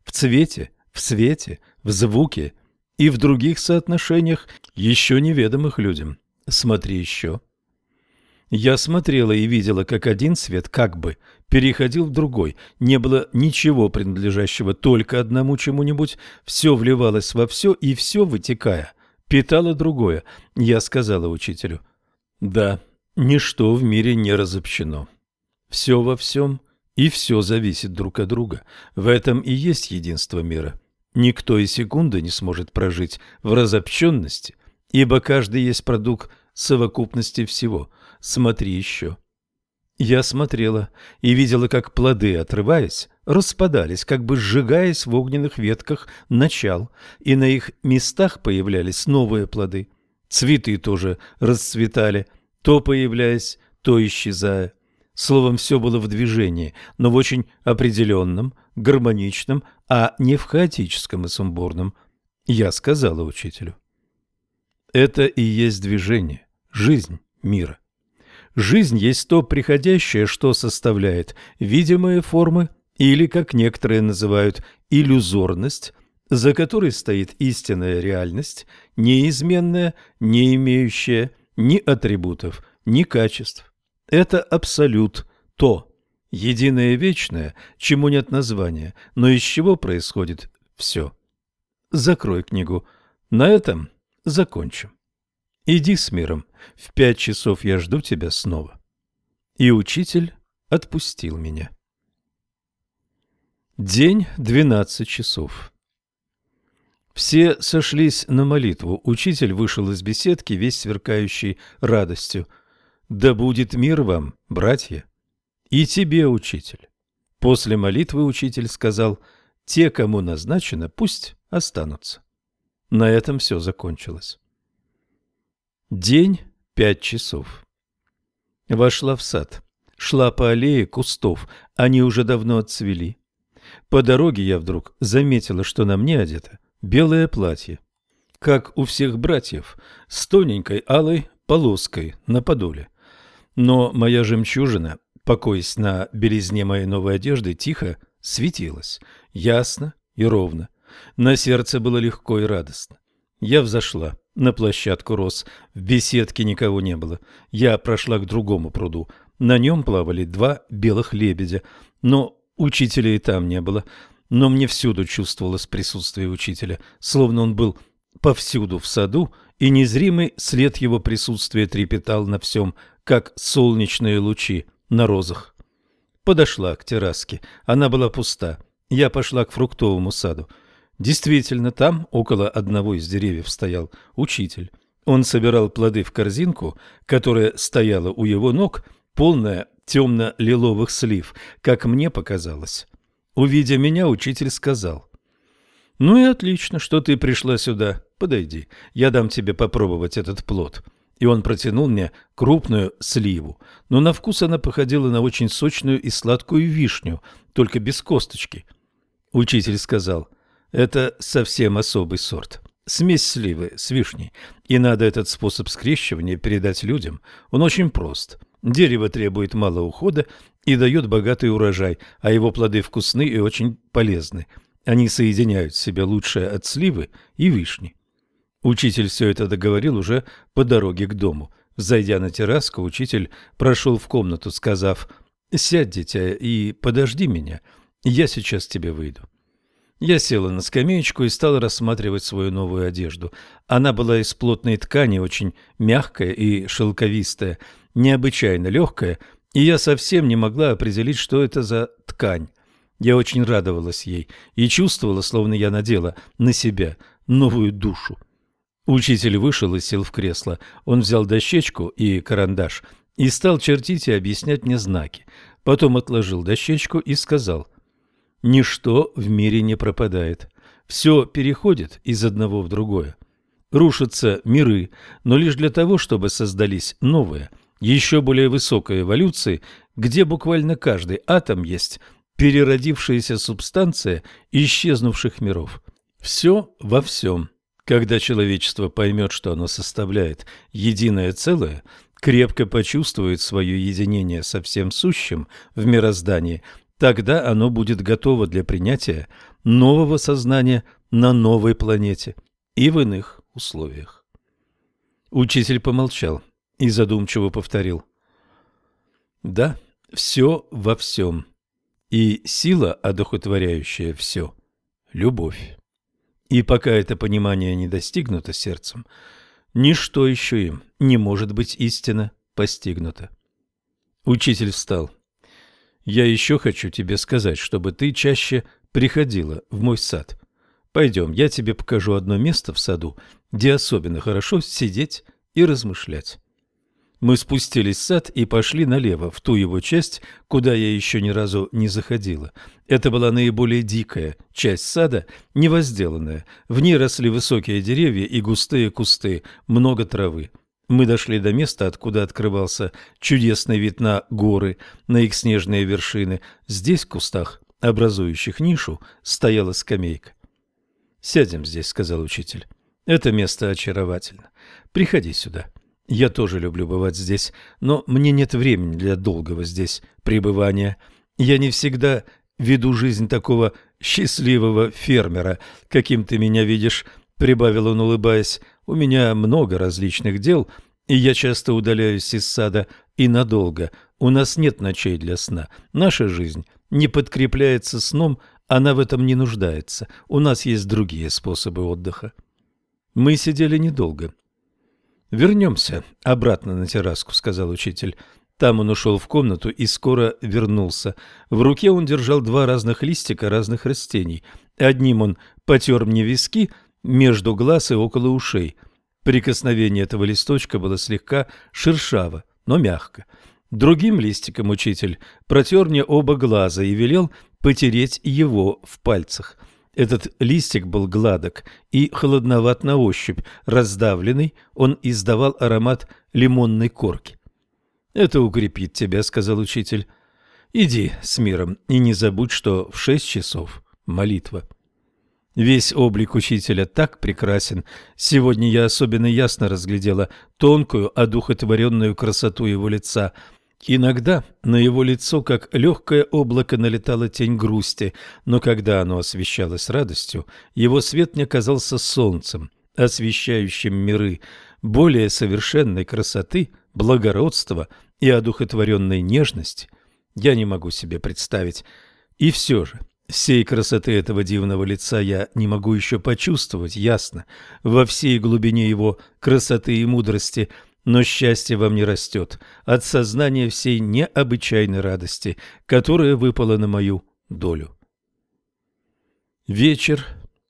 в цвете, в свете, в звуке и в других соотношениях, еще неведомых людям. Смотри еще. Я смотрела и видела, как один свет как бы переходил в другой. Не было ничего принадлежащего только одному чему-нибудь. Все вливалось во все, и все, вытекая, питало другое. Я сказала учителю: да, ничто в мире не разобщено. Все во всем, и все зависит друг от друга. В этом и есть единство мира. Никто и секунды не сможет прожить в разобщенности, ибо каждый есть продукт совокупности всего. Смотри еще. Я смотрела и видела, как плоды, отрываясь, распадались, как бы сжигаясь в огненных ветках начал, и на их местах появлялись новые плоды. Цветы тоже расцветали, то появляясь, то исчезая. Словом, все было в движении, но в очень определенном, гармоничном, а не в хаотическом и сумбурном. Я сказала учителю: это и есть движение, жизнь мира. Жизнь есть то приходящее, что составляет видимые формы, или, как некоторые называют, иллюзорность, за которой стоит истинная реальность, неизменная, не имеющая ни атрибутов, ни качеств. Это абсолют, то, единое вечное, чему нет названия, но из чего происходит все. Закрой книгу. На этом закончим. Иди с миром. В 5 часов я жду тебя снова. И учитель отпустил меня. День 12 часов. Все сошлись на молитву. Учитель вышел из беседки, весь сверкающий радостью. Да будет мир вам, братья, и тебе, учитель. После молитвы учитель сказал: те, кому назначено, пусть останутся. На этом все закончилось. День 5 часов. Вошла в сад. Шла по аллее кустов, они уже давно отцвели. По дороге я вдруг заметила, что на мне одето белое платье, как у всех братьев, с тоненькой алой полоской на подоле. Но моя жемчужина, покоясь на белизне моей новой одежды, тихо светилась, ясно и ровно. На сердце было легко и радостно. Я взошла на площадку роз. В беседке никого не было. Я прошла к другому пруду. На нем плавали 2 белых лебедя, но учителя и там не было. Но мне всюду чувствовалось присутствие учителя, словно он был повсюду в саду, и незримый след его присутствия трепетал на всем, как солнечные лучи на розах. Подошла к терраске. Она была пуста. Я пошла к фруктовому саду. Действительно, там, около одного из деревьев, стоял учитель. Он собирал плоды в корзинку, которая стояла у его ног, полная темно-лиловых слив, как мне показалось. Увидя меня, учитель сказал: «Ну и отлично, что ты пришла сюда. Подойди, я дам тебе попробовать этот плод». И он протянул мне крупную сливу, но на вкус она походила на очень сочную и сладкую вишню, только без косточки. Учитель сказал: «Это совсем особый сорт. Смесь сливы с вишней, и надо этот способ скрещивания передать людям. Он очень прост. Дерево требует мало ухода и дает богатый урожай, а его плоды вкусны и очень полезны. Они соединяют в себе лучшее от сливы и вишни». Учитель все это договорил уже по дороге к дому. Зайдя на терраску, учитель прошел в комнату, сказав: «Сядь, дитя, и подожди меня, я сейчас тебе выйду». Я села на скамеечку и стала рассматривать свою новую одежду. Она была из плотной ткани, очень мягкая и шелковистая, необычайно легкая, и я совсем не могла определить, что это за ткань. Я очень радовалась ей и чувствовала, словно я надела на себя новую душу. Учитель вышел и сел в кресло. Он взял дощечку и карандаш и стал чертить и объяснять мне знаки. Потом отложил дощечку и сказал: «Ничто в мире не пропадает. Все переходит из одного в другое. Рушатся миры, но лишь для того, чтобы создались новые, еще более высокой эволюции, где буквально каждый атом есть переродившаяся субстанция исчезнувших миров. Все во всем. Когда человечество поймет, что оно составляет единое целое, крепко почувствует свое единение со всем сущим в мироздании, Тогда оно будет готово для принятия нового сознания на новой планете и в иных условиях. Учитель помолчал и задумчиво повторил: да, все во всем, и сила, одухотворяющая все – любовь. И пока это понимание не достигнуто сердцем, ничто еще им не может быть истинно постигнуто. Учитель встал. Я еще хочу тебе сказать, чтобы ты чаще приходила в мой сад. Пойдем, я тебе покажу одно место в саду, где особенно хорошо сидеть и размышлять. Мы спустились в сад и пошли налево, в ту его часть, куда я еще ни разу не заходила. Это была наиболее дикая часть сада, невозделанная. В ней росли высокие деревья и густые кусты, много травы. Мы дошли до места, откуда открывался чудесный вид на горы, на их снежные вершины. Здесь, в кустах, образующих нишу, стояла скамейка. «Сядем здесь», — сказал учитель. «Это место очаровательно. Приходи сюда. Я тоже люблю бывать здесь, но мне нет времени для долгого здесь пребывания. Я не всегда веду жизнь такого счастливого фермера, каким ты меня видишь», — прибавил он, улыбаясь. «У меня много различных дел, и я часто удаляюсь из сада и надолго. У нас нет ночей для сна. Наша жизнь не подкрепляется сном, она в этом не нуждается. У нас есть другие способы отдыха». Мы сидели недолго. «Вернемся обратно на терраску», — сказал учитель. Там он ушел в комнату и скоро вернулся. В руке он держал два разных листика разных растений. Одним он потер мне виски между глаз и около ушей. Прикосновение этого листочка было слегка шершаво, но мягко. Другим листиком учитель протер мне оба глаза и велел потереть его в пальцах. Этот листик был гладок и холодноват на ощупь, раздавленный, он издавал аромат лимонной корки. «Это укрепит тебя», — сказал учитель. «Иди с миром и не забудь, что в 6 часов молитва». Весь облик учителя так прекрасен. Сегодня я особенно ясно разглядела тонкую, одухотворенную красоту его лица. Иногда на его лицо, как легкое облако, налетала тень грусти, но когда оно освещалось радостью, его свет мне казался солнцем, освещающим миры, более совершенной красоты, благородства и одухотворенной нежности я не могу себе представить. И все же всей красоты этого дивного лица я не могу еще почувствовать ясно, во всей глубине его красоты и мудрости. Но счастье во мне растет от сознания всей необычайной радости, которая выпала на мою долю. Вечер.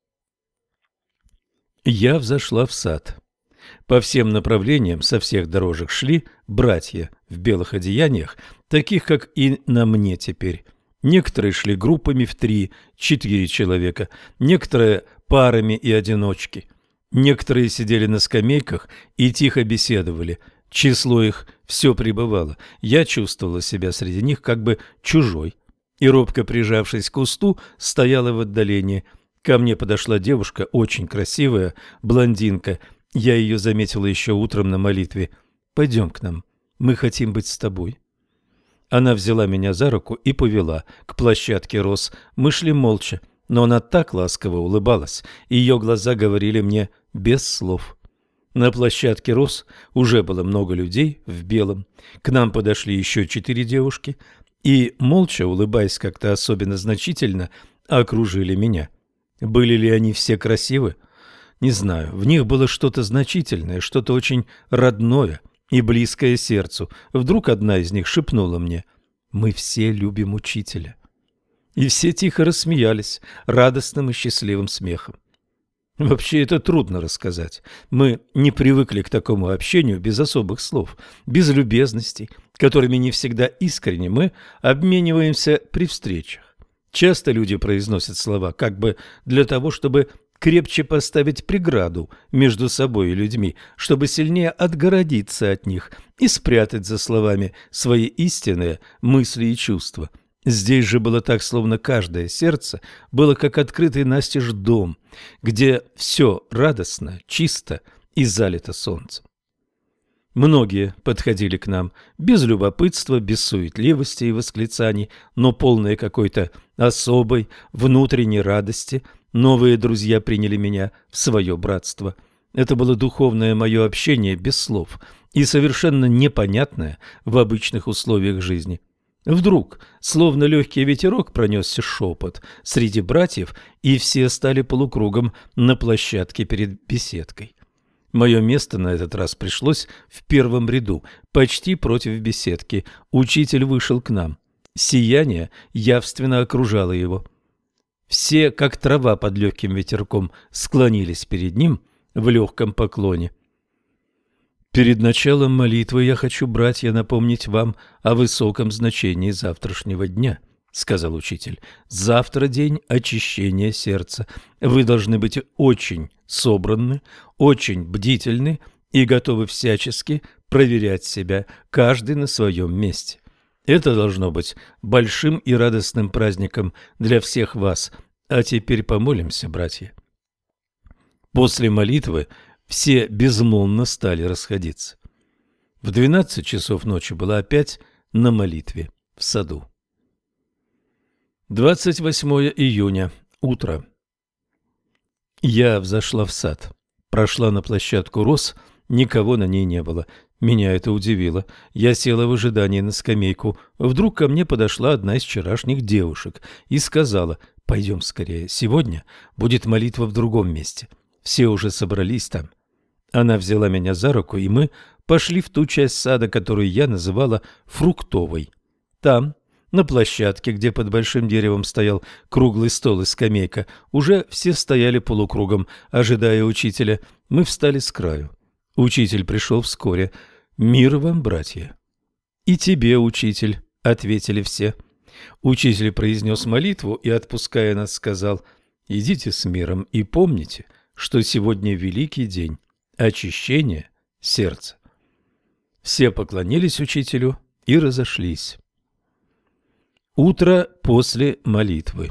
Я взошла в сад. По всем направлениям со всех дорожек шли братья в белых одеяниях, таких, как и на мне теперь. Некоторые шли группами в 3-4 человека, некоторые парами и одиночки. Некоторые сидели на скамейках и тихо беседовали. Число их все прибывало. Я чувствовала себя среди них как бы чужой. И, робко прижавшись к кусту, стояла в отдалении. Ко мне подошла девушка, очень красивая, блондинка. Я ее заметила еще утром на молитве. «Пойдем к нам, мы хотим быть с тобой». Она взяла меня за руку и повела к площадке роз. Мы шли молча. Но она так ласково улыбалась, и ее глаза говорили мне без слов. На площадке роз уже было много людей в белом. К нам подошли еще 4 девушки и, молча улыбаясь как-то особенно значительно, окружили меня. Были ли они все красивы? Не знаю, в них было что-то значительное, что-то очень родное и близкое сердцу. Вдруг одна из них шепнула мне: «Мы все любим учителя». И все тихо рассмеялись радостным и счастливым смехом. Вообще это трудно рассказать. Мы не привыкли к такому общению без особых слов, без любезностей, которыми не всегда искренне мы обмениваемся при встречах. Часто люди произносят слова как бы для того, чтобы крепче поставить преграду между собой и людьми, чтобы сильнее отгородиться от них и спрятать за словами свои истинные мысли и чувства. Здесь же было так, словно каждое сердце было как открытый настежь дом, где все радостно, чисто и залито солнцем. Многие подходили к нам без любопытства, без суетливости и восклицаний, но полные какой-то особой внутренней радости. Новые друзья приняли меня в свое братство. Это было духовное мое общение без слов и совершенно непонятное в обычных условиях жизни. Вдруг, словно легкий ветерок, пронесся шепот среди братьев, и все стали полукругом на площадке перед беседкой. Мое место на этот раз пришлось в первом ряду, почти против беседки. Учитель вышел к нам. Сияние явственно окружало его. Все, как трава под легким ветерком, склонились перед ним в легком поклоне. «Перед началом молитвы я хочу, братья, напомнить вам о высоком значении завтрашнего дня», — сказал учитель. «Завтра день очищения сердца. Вы должны быть очень собраны, очень бдительны и готовы всячески проверять себя, каждый на своем месте. Это должно быть большим и радостным праздником для всех вас. А теперь помолимся, братья». После молитвы все безмолвно стали расходиться. В 12 часов ночи была опять на молитве в саду. 28 июня. Утро. Я взошла в сад, прошла на площадку роз, никого на ней не было. Меня это удивило. Я села в ожидании на скамейку. Вдруг ко мне подошла одна из вчерашних девушек и сказала: «Пойдем скорее, сегодня будет молитва в другом месте. Все уже собрались там». Она взяла меня за руку, и мы пошли в ту часть сада, которую я называла фруктовой. Там, на площадке, где под большим деревом стоял круглый стол и скамейка, уже все стояли полукругом, ожидая учителя. Мы встали с краю. Учитель пришел вскоре. «Мир вам, братья!» «И тебе, учитель!» — ответили все. Учитель произнес молитву и, отпуская нас, сказал: «Идите с миром и помните, что сегодня великий день очищения сердца». Все поклонились учителю и разошлись. Утро после молитвы.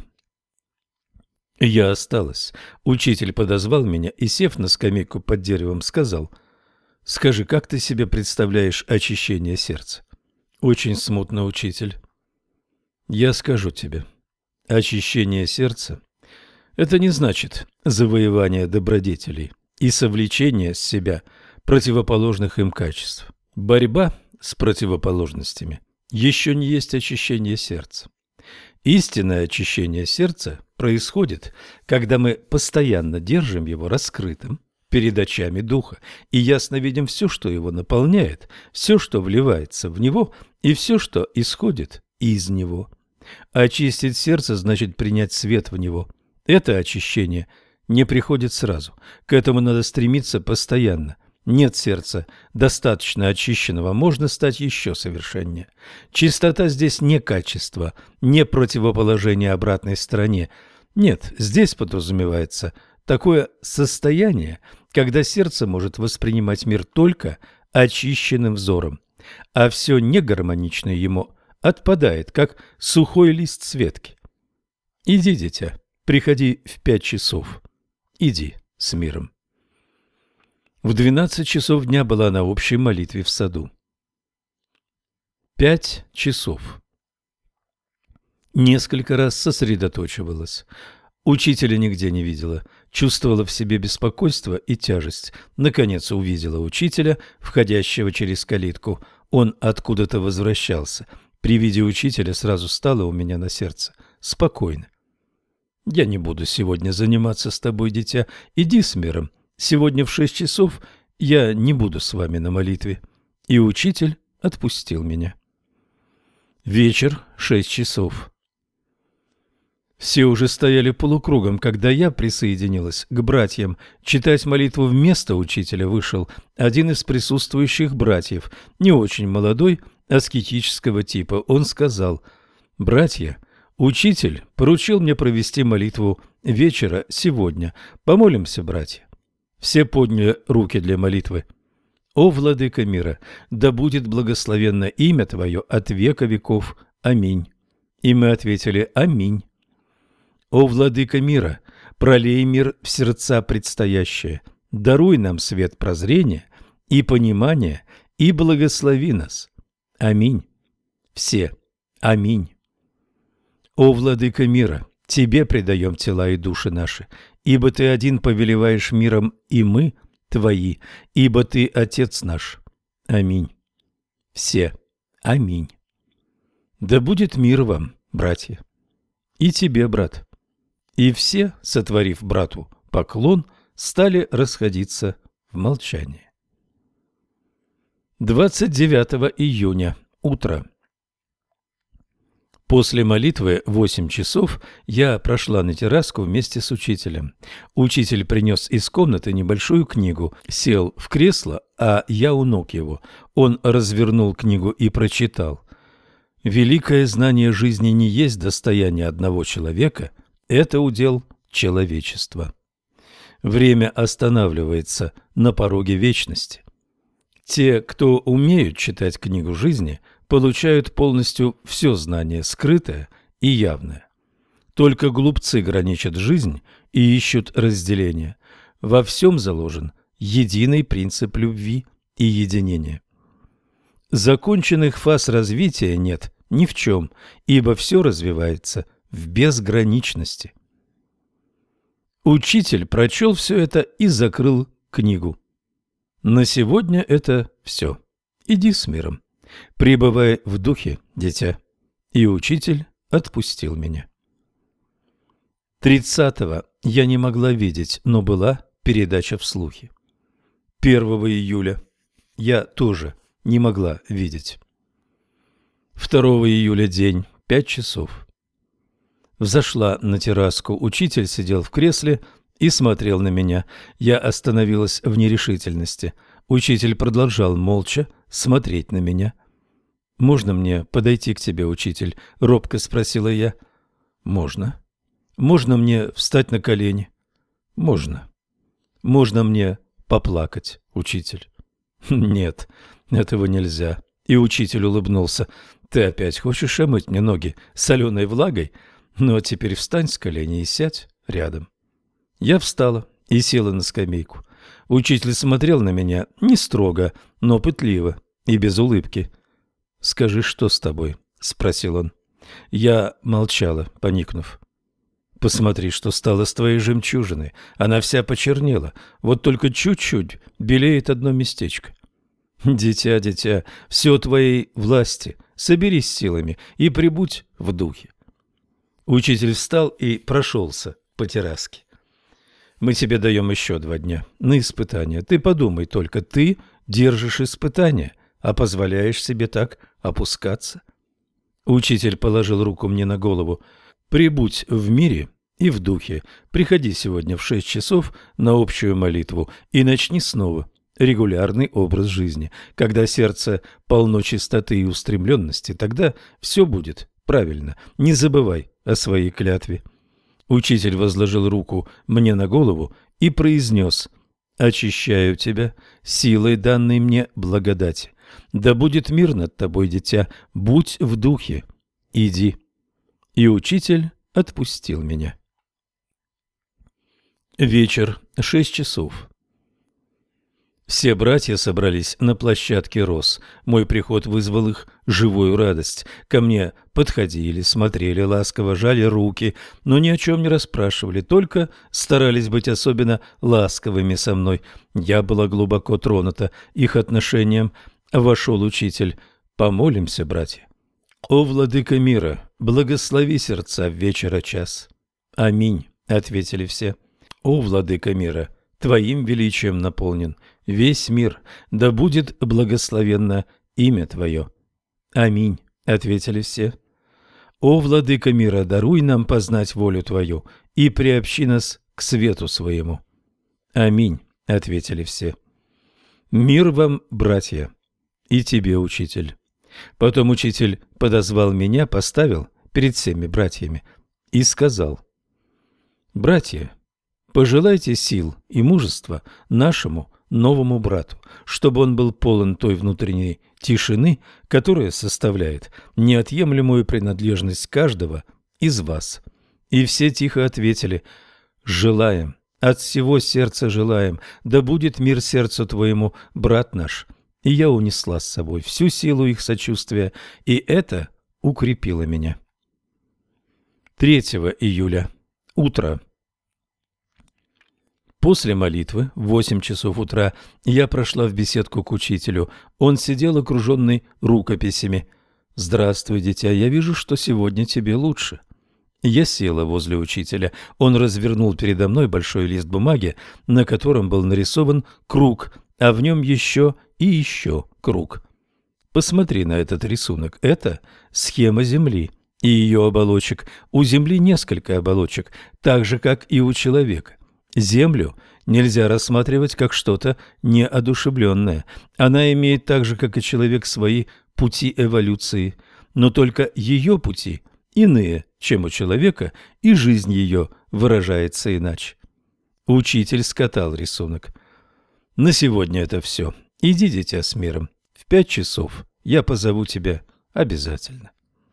Я осталась. Учитель подозвал меня и, сев на скамейку под деревом, сказал: «Скажи, как ты себе представляешь очищение сердца?» «Очень смутно, учитель». «Я скажу тебе. Очищение сердца – это не значит завоевание добродетелей и совлечение с себя противоположных им качеств. Борьба с противоположностями еще не есть очищение сердца. Истинное очищение сердца происходит, когда мы постоянно держим его раскрытым перед очами духа и ясно видим все, что его наполняет, все, что вливается в него, и все, что исходит из него. Очистить сердце значит принять свет в него. Это очищение не приходит сразу. К этому надо стремиться постоянно. Нет сердца достаточно очищенного, можно стать еще совершеннее. Чистота здесь не качество, не противоположение обратной стороне. Нет, здесь подразумевается такое состояние, когда сердце может воспринимать мир только очищенным взором, а все негармоничное ему отпадает, как сухой лист с ветки. Иди, дитя, приходи в 5 часов. Иди с миром. В 12 часов дня была на общей молитве в саду. 5 часов. Несколько раз сосредоточивалась. Учителя нигде не видела. Чувствовала в себе беспокойство и тяжесть. Наконец увидела учителя, входящего через калитку. Он откуда-то возвращался. При виде учителя сразу стало у меня на сердце спокойно. «Я не буду сегодня заниматься с тобой, дитя. Иди с миром. Сегодня в 6 часов я не буду с вами на молитве». И учитель отпустил меня. Вечер, 6 часов. Все уже стояли полукругом, когда я присоединилась к братьям. Читать молитву вместо учителя вышел один из присутствующих братьев, не очень молодой, аскетического типа. Он сказал: «Братья, учитель поручил мне провести молитву вечера сегодня. Помолимся, братья». Все подняли руки для молитвы. «О, владыка мира, да будет благословенно имя Твое от века веков. Аминь». И мы ответили: «Аминь». «О, владыка мира, пролей мир в сердца предстоящие, даруй нам свет прозрения и понимания и благослови нас. Аминь. Все. Аминь. О, Владыка мира, Тебе предаем тела и души наши, ибо Ты один повелеваешь миром, и мы Твои, ибо Ты Отец наш. Аминь. Все. Аминь. Да будет мир вам, братья, и тебе, брат. И все, сотворив брату поклон, стали расходиться в молчании. 29 июня. Утро. После молитвы 8 часов я прошла на терраску вместе с учителем. Учитель принес из комнаты небольшую книгу, сел в кресло, а я у ног его. Он развернул книгу и прочитал: «Великое знание жизни не есть достояние одного человека, это удел человечества. Время останавливается на пороге вечности. Те, кто умеют читать книгу жизни, получают полностью все знание, скрытое и явное. Только глупцы граничат жизнь и ищут разделения. Во всем заложен единый принцип любви и единения. Законченных фаз развития нет ни в чем, ибо все развивается в безграничности». Учитель прочел все это и закрыл книгу. На сегодня это все. Иди с миром. Пребывай в духе, дитя. И учитель отпустил меня. 30-го я не могла видеть, но была передача вслухе. 1 июля я тоже не могла видеть. 2 июля день, 5 часов. Взошла на терраску, учитель сидел в кресле и смотрел на меня. Я остановилась в нерешительности. Учитель продолжал молча смотреть на меня. «Можно мне подойти к тебе, учитель?» — робко спросила я. «Можно». «Можно мне встать на колени?» «Можно». «Можно мне поплакать, учитель?» «Нет, этого нельзя». И учитель улыбнулся. «Ты опять хочешь омыть мне ноги соленой влагой? Ну, а теперь встань с колени и сядь рядом». Я встала и села на скамейку. Учитель смотрел на меня не строго, но пытливо и без улыбки. «Скажи, что с тобой?» — спросил он. Я молчала, поникнув. «Посмотри, что стало с твоей жемчужиной. Она вся почернела. Вот только чуть-чуть белеет одно местечко». «Дитя, дитя, все твоей власти. Соберись силами и прибудь в духе». Учитель встал и прошелся по терраске. «Мы тебе даем еще 2 дня на испытание. Ты подумай только, ты держишь испытание, а позволяешь себе так опускаться». Учитель положил руку мне на голову. «Прибудь в мире и в духе. Приходи сегодня в 6 часов на общую молитву и начни снова регулярный образ жизни. Когда сердце полно чистоты и устремленности, тогда все будет правильно. Не забывай о своей клятве». Учитель возложил руку мне на голову и произнес: «Очищаю тебя силой, данной мне благодати. Да будет мир над тобой, дитя, будь в духе, иди». И учитель отпустил меня. Вечер, 6 часов. Все братья собрались на площадке роз. Мой приход вызвал их живую радость. Ко мне подходили, смотрели ласково, жали руки, но ни о чем не расспрашивали, только старались быть особенно ласковыми со мной. Я была глубоко тронута их отношением. Вошел учитель. «Помолимся, братья». «О, Владыка мира, благослови сердца в вечера час». «Аминь», — ответили все. «О, Владыка мира, Твоим величием наполнен весь мир, да будет благословенно имя Твое». «Аминь», — ответили все. «О, Владыка мира, даруй нам познать волю Твою и приобщи нас к свету Своему». «Аминь», — ответили все. «Мир вам, братья, и тебе, учитель». Потом учитель подозвал меня, поставил перед всеми братьями и сказал: «Братья, пожелайте сил и мужества нашему новому брату, чтобы он был полон той внутренней тишины, которая составляет неотъемлемую принадлежность каждого из вас». И все тихо ответили: «Желаем, от всего сердца желаем, да будет мир сердцу твоему, брат наш». и я унесла с собой всю силу их сочувствия, и это укрепило меня. 3 июля. Утро. После молитвы в 8 часов утра я прошла в беседку к учителю. Он сидел окруженный рукописями. «Здравствуй, дитя, я вижу, что сегодня тебе лучше». Я села возле учителя. Он развернул передо мной большой лист бумаги, на котором был нарисован круг, а в нем еще и еще круг. Посмотри на этот рисунок. Это схема Земли и ее оболочек. У Земли несколько оболочек, так же, как и у человека. Землю нельзя рассматривать как что-то неодушевленное. Она имеет так же, как и человек, свои пути эволюции, но только ее пути иные, чем у человека, и жизнь ее выражается иначе. Учитель скатал рисунок. На сегодня это все. Иди, дитя, с миром. В 5 часов я позову тебя обязательно.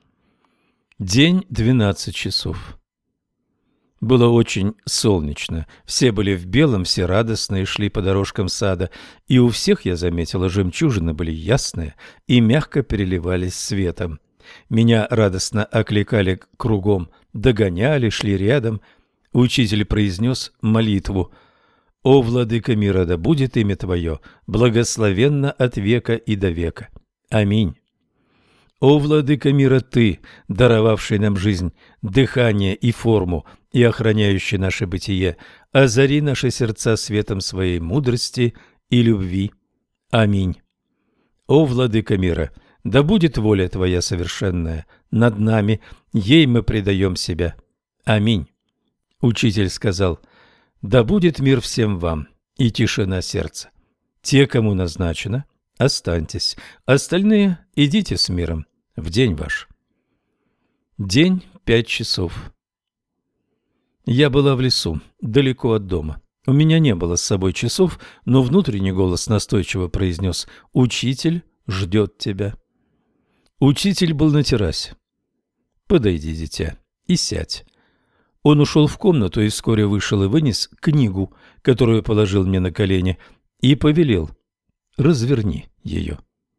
День 12 часов. Было очень солнечно. Все были в белом, все радостные, шли по дорожкам сада, и у всех, я заметила, жемчужины были ясные и мягко переливались светом. Меня радостно окликали кругом, догоняли, шли рядом. Учитель произнес молитву. «О, владыка мира, да будет имя Твое, благословенно от века и до века. Аминь. О, владыка мира, Ты, даровавший нам жизнь, дыхание и форму, и охраняющий наше бытие, озари наши сердца светом своей мудрости и любви. Аминь. О, владыка мира, да будет воля Твоя совершенная над нами, ей мы предаем себя. Аминь». Учитель сказал: «Да будет мир всем вам и тишина сердца. Те, кому назначено, останьтесь, остальные идите с миром в день ваш». День 5 часов. Я была в лесу, далеко от дома. У меня не было с собой часов, но внутренний голос настойчиво произнес: «Учитель ждет тебя». Учитель был на террасе. «Подойди, дитя, и сядь». Он ушел в комнату и вскоре вышел и вынес книгу, которую положил мне на колени, и повелел: «Разверни ее».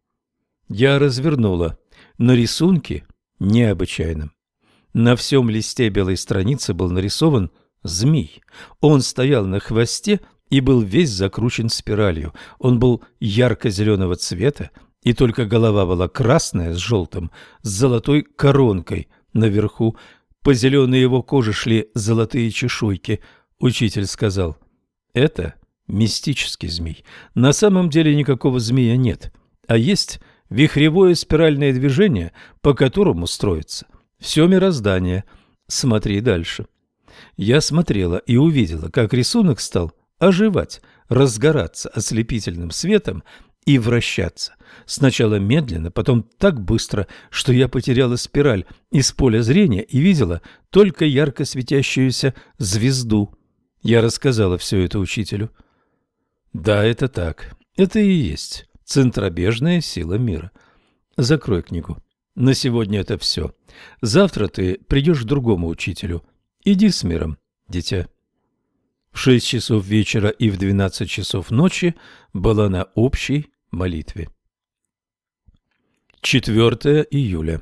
Я развернула. На рисунке необычайном. На всем листе белой страницы был нарисован змей. Он стоял на хвосте и был весь закручен спиралью. Он был ярко-зеленого цвета, и только голова была красная с желтым, с золотой коронкой наверху. По зеленой его коже шли золотые чешуйки. Учитель сказал: «Это мистический змей. На самом деле никакого змея нет, а есть вихревое спиральное движение, по которому строится все мироздание. Смотри дальше». Я смотрела и увидела, как рисунок стал оживать, разгораться ослепительным светом и вращаться. Сначала медленно, потом так быстро, что я потеряла спираль из поля зрения и видела только ярко светящуюся звезду. Я рассказала все это учителю. «Да, это так. Это и есть центробежная сила мира. Закрой книгу. На сегодня это все. Завтра ты придешь к другому учителю. Иди с миром, дитя». В 6 часов вечера и в 12 часов ночи была на общей молитве. 4 июля.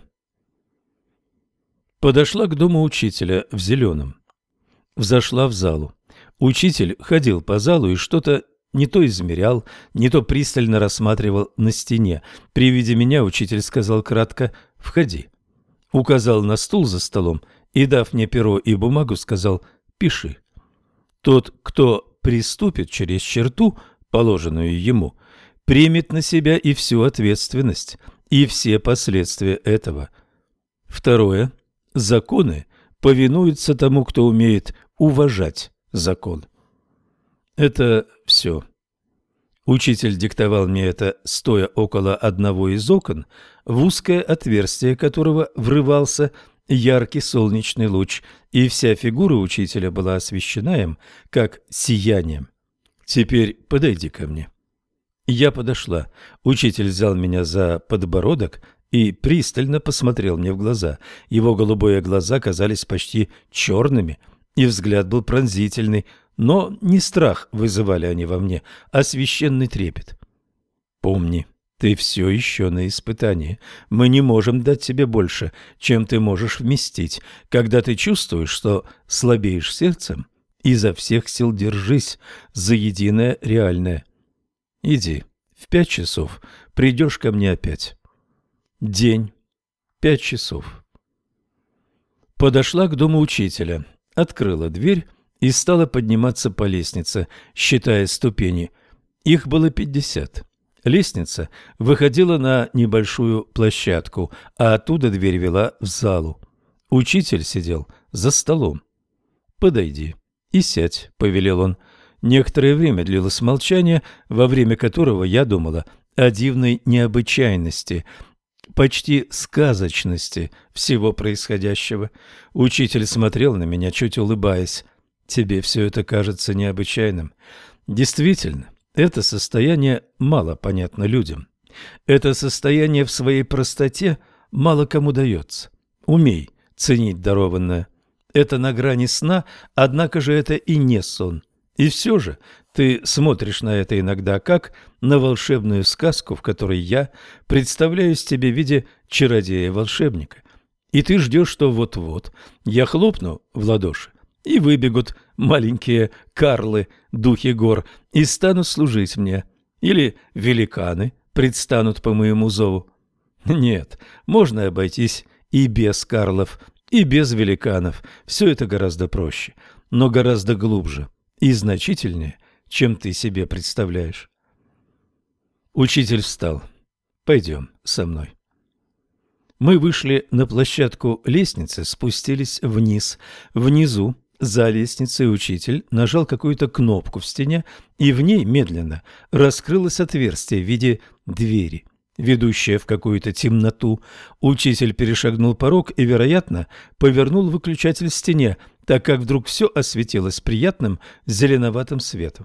Подошла к дому учителя в зеленом. Взошла в залу. Учитель ходил по залу и что-то не то измерял, не то пристально рассматривал на стене. При виде меня учитель сказал кратко: «Входи». Указал на стул за столом и, дав мне перо и бумагу, сказал: «Пиши». Тот, кто приступит через черту, положенную ему, примет на себя и всю ответственность, и все последствия этого. Второе. Законы повинуются тому, кто умеет уважать закон. Это все. Учитель диктовал мне это, стоя около одного из окон, в узкое отверстие которого врывался яркий солнечный луч, и вся фигура учителя была освещена им, как сиянием. «Теперь подойди ко мне». Я подошла. Учитель взял меня за подбородок и пристально посмотрел мне в глаза. Его голубые глаза казались почти черными, и взгляд был пронзительный, но не страх вызывали они во мне, а священный трепет. «Помни, Ты все еще на испытании. Мы не можем дать тебе больше, чем ты можешь вместить. Когда ты чувствуешь, что слабеешь сердцем, изо всех сил держись за единое реальное. Иди, в 5 часов придешь ко мне опять. День, 5 часов. Подошла к дому учителя, открыла дверь и стала подниматься по лестнице, считая ступени. Их было 50. Лестница выходила на небольшую площадку, а оттуда дверь вела в залу. Учитель сидел за столом. «Подойди и сядь», — повелел он. Некоторое время длилось молчание, во время которого я думала о дивной необычайности, почти сказочности всего происходящего. Учитель смотрел на меня, чуть улыбаясь. «Тебе все это кажется необычайным?» Действительно, это состояние мало понятно людям. Это состояние в своей простоте мало кому дается. Умей ценить дарованное. Это на грани сна, однако же это и не сон. И все же ты смотришь на это иногда как на волшебную сказку, в которой я представляюсь тебе в виде чародея-волшебника. И ты ждешь, что вот-вот я хлопну в ладоши, и выбегут маленькие карлы, духи гор, и станут служить мне. Или великаны предстанут по моему зову. Нет, можно обойтись и без карлов, и без великанов. Все это гораздо проще, но гораздо глубже и значительнее, чем ты себе представляешь. Учитель встал. Пойдем со мной. Мы вышли на площадку лестницы, спустились вниз. Внизу, за лестницей, учитель нажал какую-то кнопку в стене, и в ней медленно раскрылось отверстие в виде двери, ведущее в какую-то темноту. Учитель перешагнул порог и, вероятно, повернул выключатель в стене, так как вдруг все осветилось приятным зеленоватым светом.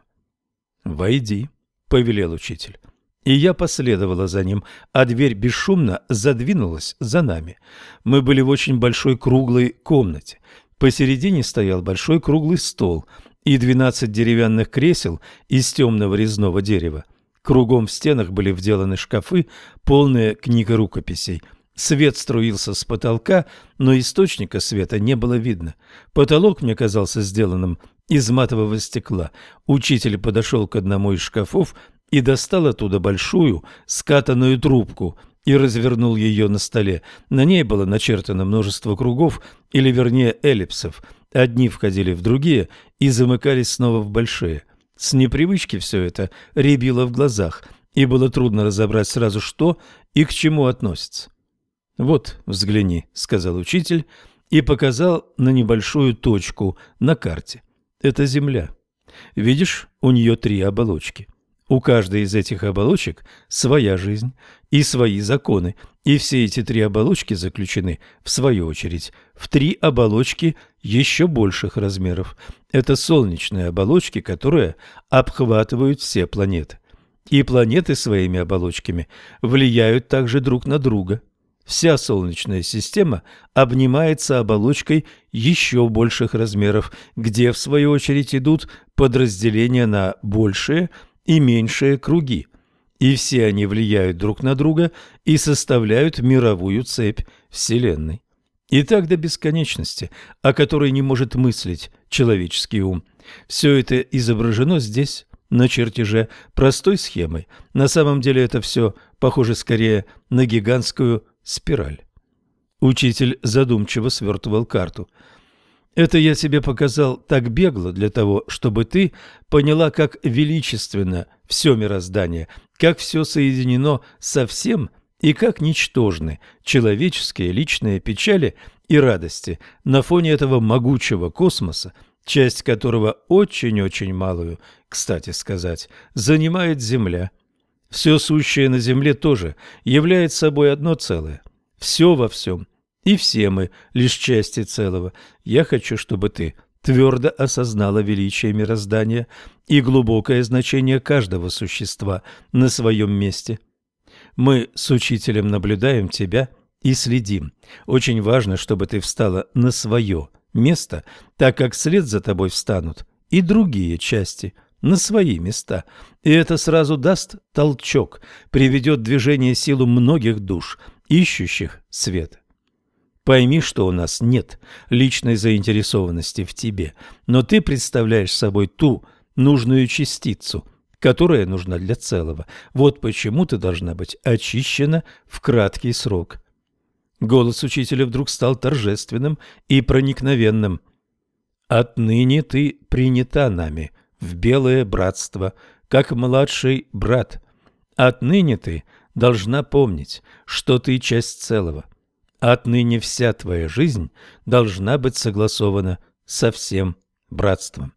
«Войди», — повелел учитель. И я последовала за ним, а дверь бесшумно задвинулась за нами. Мы были в очень большой круглой комнате. Посередине стоял большой круглый стол и 12 деревянных кресел из темного резного дерева. Кругом в стенах были вделаны шкафы, полные книг и рукописей. Свет струился с потолка, но источника света не было видно. Потолок мне казался сделанным из матового стекла. Учитель подошел к одному из шкафов и достал оттуда большую скатанную трубку и развернул ее на столе. На ней было начертано множество кругов, или вернее эллипсов. Одни входили в другие и замыкались снова в большие. С непривычки все это рябило в глазах, и было трудно разобрать сразу, что и к чему относится. «Вот, взгляни», — сказал учитель и показал на небольшую точку на карте. «Это Земля. Видишь, у нее 3 оболочки. У каждой из этих оболочек своя жизнь и свои законы, и все эти 3 оболочки заключены, в свою очередь, в 3 оболочки еще больших размеров. Это солнечные оболочки, которые обхватывают все планеты. И планеты своими оболочками влияют также друг на друга. Вся Солнечная система обнимается оболочкой еще больших размеров, где, в свою очередь, идут подразделения на большие и меньшие круги. И все они влияют друг на друга и составляют мировую цепь Вселенной. И так до бесконечности, о которой не может мыслить человеческий ум. Все это изображено здесь, на чертеже, простой схемой. На самом деле это все похоже скорее на гигантскую спираль. Учитель задумчиво свертывал карту. Это я тебе показал так бегло для того, чтобы ты поняла, как величественно все мироздание, как все соединено со всем и как ничтожны человеческие личные печали и радости на фоне этого могучего космоса, часть которого очень-очень малую, кстати сказать, занимает Земля. Все сущее на Земле тоже является собой одно целое. Все во всем. И все мы лишь части целого. Я хочу, чтобы ты твердо осознала величие мироздания и глубокое значение каждого существа на своем месте. Мы с учителем наблюдаем тебя и следим. Очень важно, чтобы ты встала на свое место, так как вслед за тобой встанут и другие части на свои места, и это сразу даст толчок, приведет в движение силу многих душ, ищущих света. Пойми, что у нас нет личной заинтересованности в тебе, но ты представляешь собой ту нужную частицу, которая нужна для целого. Вот почему ты должна быть очищена в краткий срок. Голос учителя вдруг стал торжественным и проникновенным. Отныне ты принята нами в белое братство, как младший брат. Отныне ты должна помнить, что ты часть целого. Отныне вся твоя жизнь должна быть согласована со всем братством.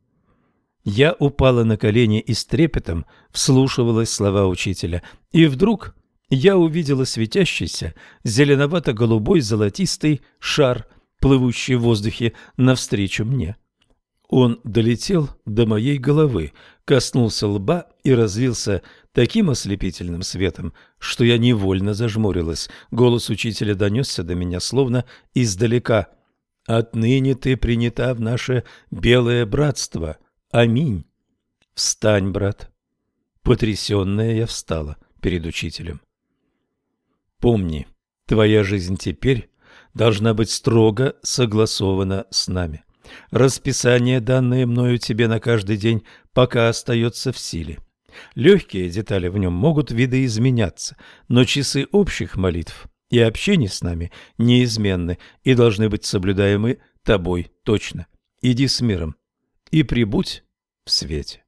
Я упала на колени и с трепетом вслушивалась в слова учителя, и вдруг я увидела светящийся зеленовато-голубой золотистый шар, плывущий в воздухе навстречу мне. Он долетел до моей головы, коснулся лба и разлился таким ослепительным светом, что я невольно зажмурилась. Голос учителя донесся до меня словно издалека. «Отныне ты принята в наше белое братство. Аминь. Встань, брат». Потрясенная я встала перед учителем. Помни, твоя жизнь теперь должна быть строго согласована с нами. Расписание, данное мною тебе на каждый день, пока остается в силе. Легкие детали в нем могут видоизменяться, но часы общих молитв и общения с нами неизменны и должны быть соблюдаемы тобой точно. Иди с миром и пребудь в свете.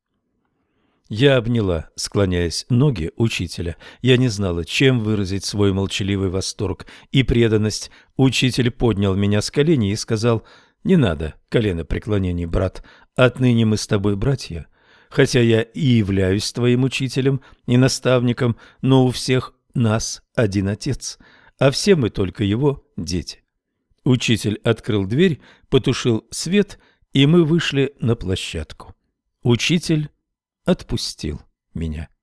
Я обняла, склоняясь, ноги учителя. Я не знала, чем выразить свой молчаливый восторг и преданность. Учитель поднял меня с коленей и сказал: «Не надо коленопреклонений, брат. Отныне мы с тобой братья. Хотя я и являюсь твоим учителем и наставником, но у всех нас один отец, а все мы только его дети». Учитель открыл дверь, потушил свет, и мы вышли на площадку. Учитель отпустил меня.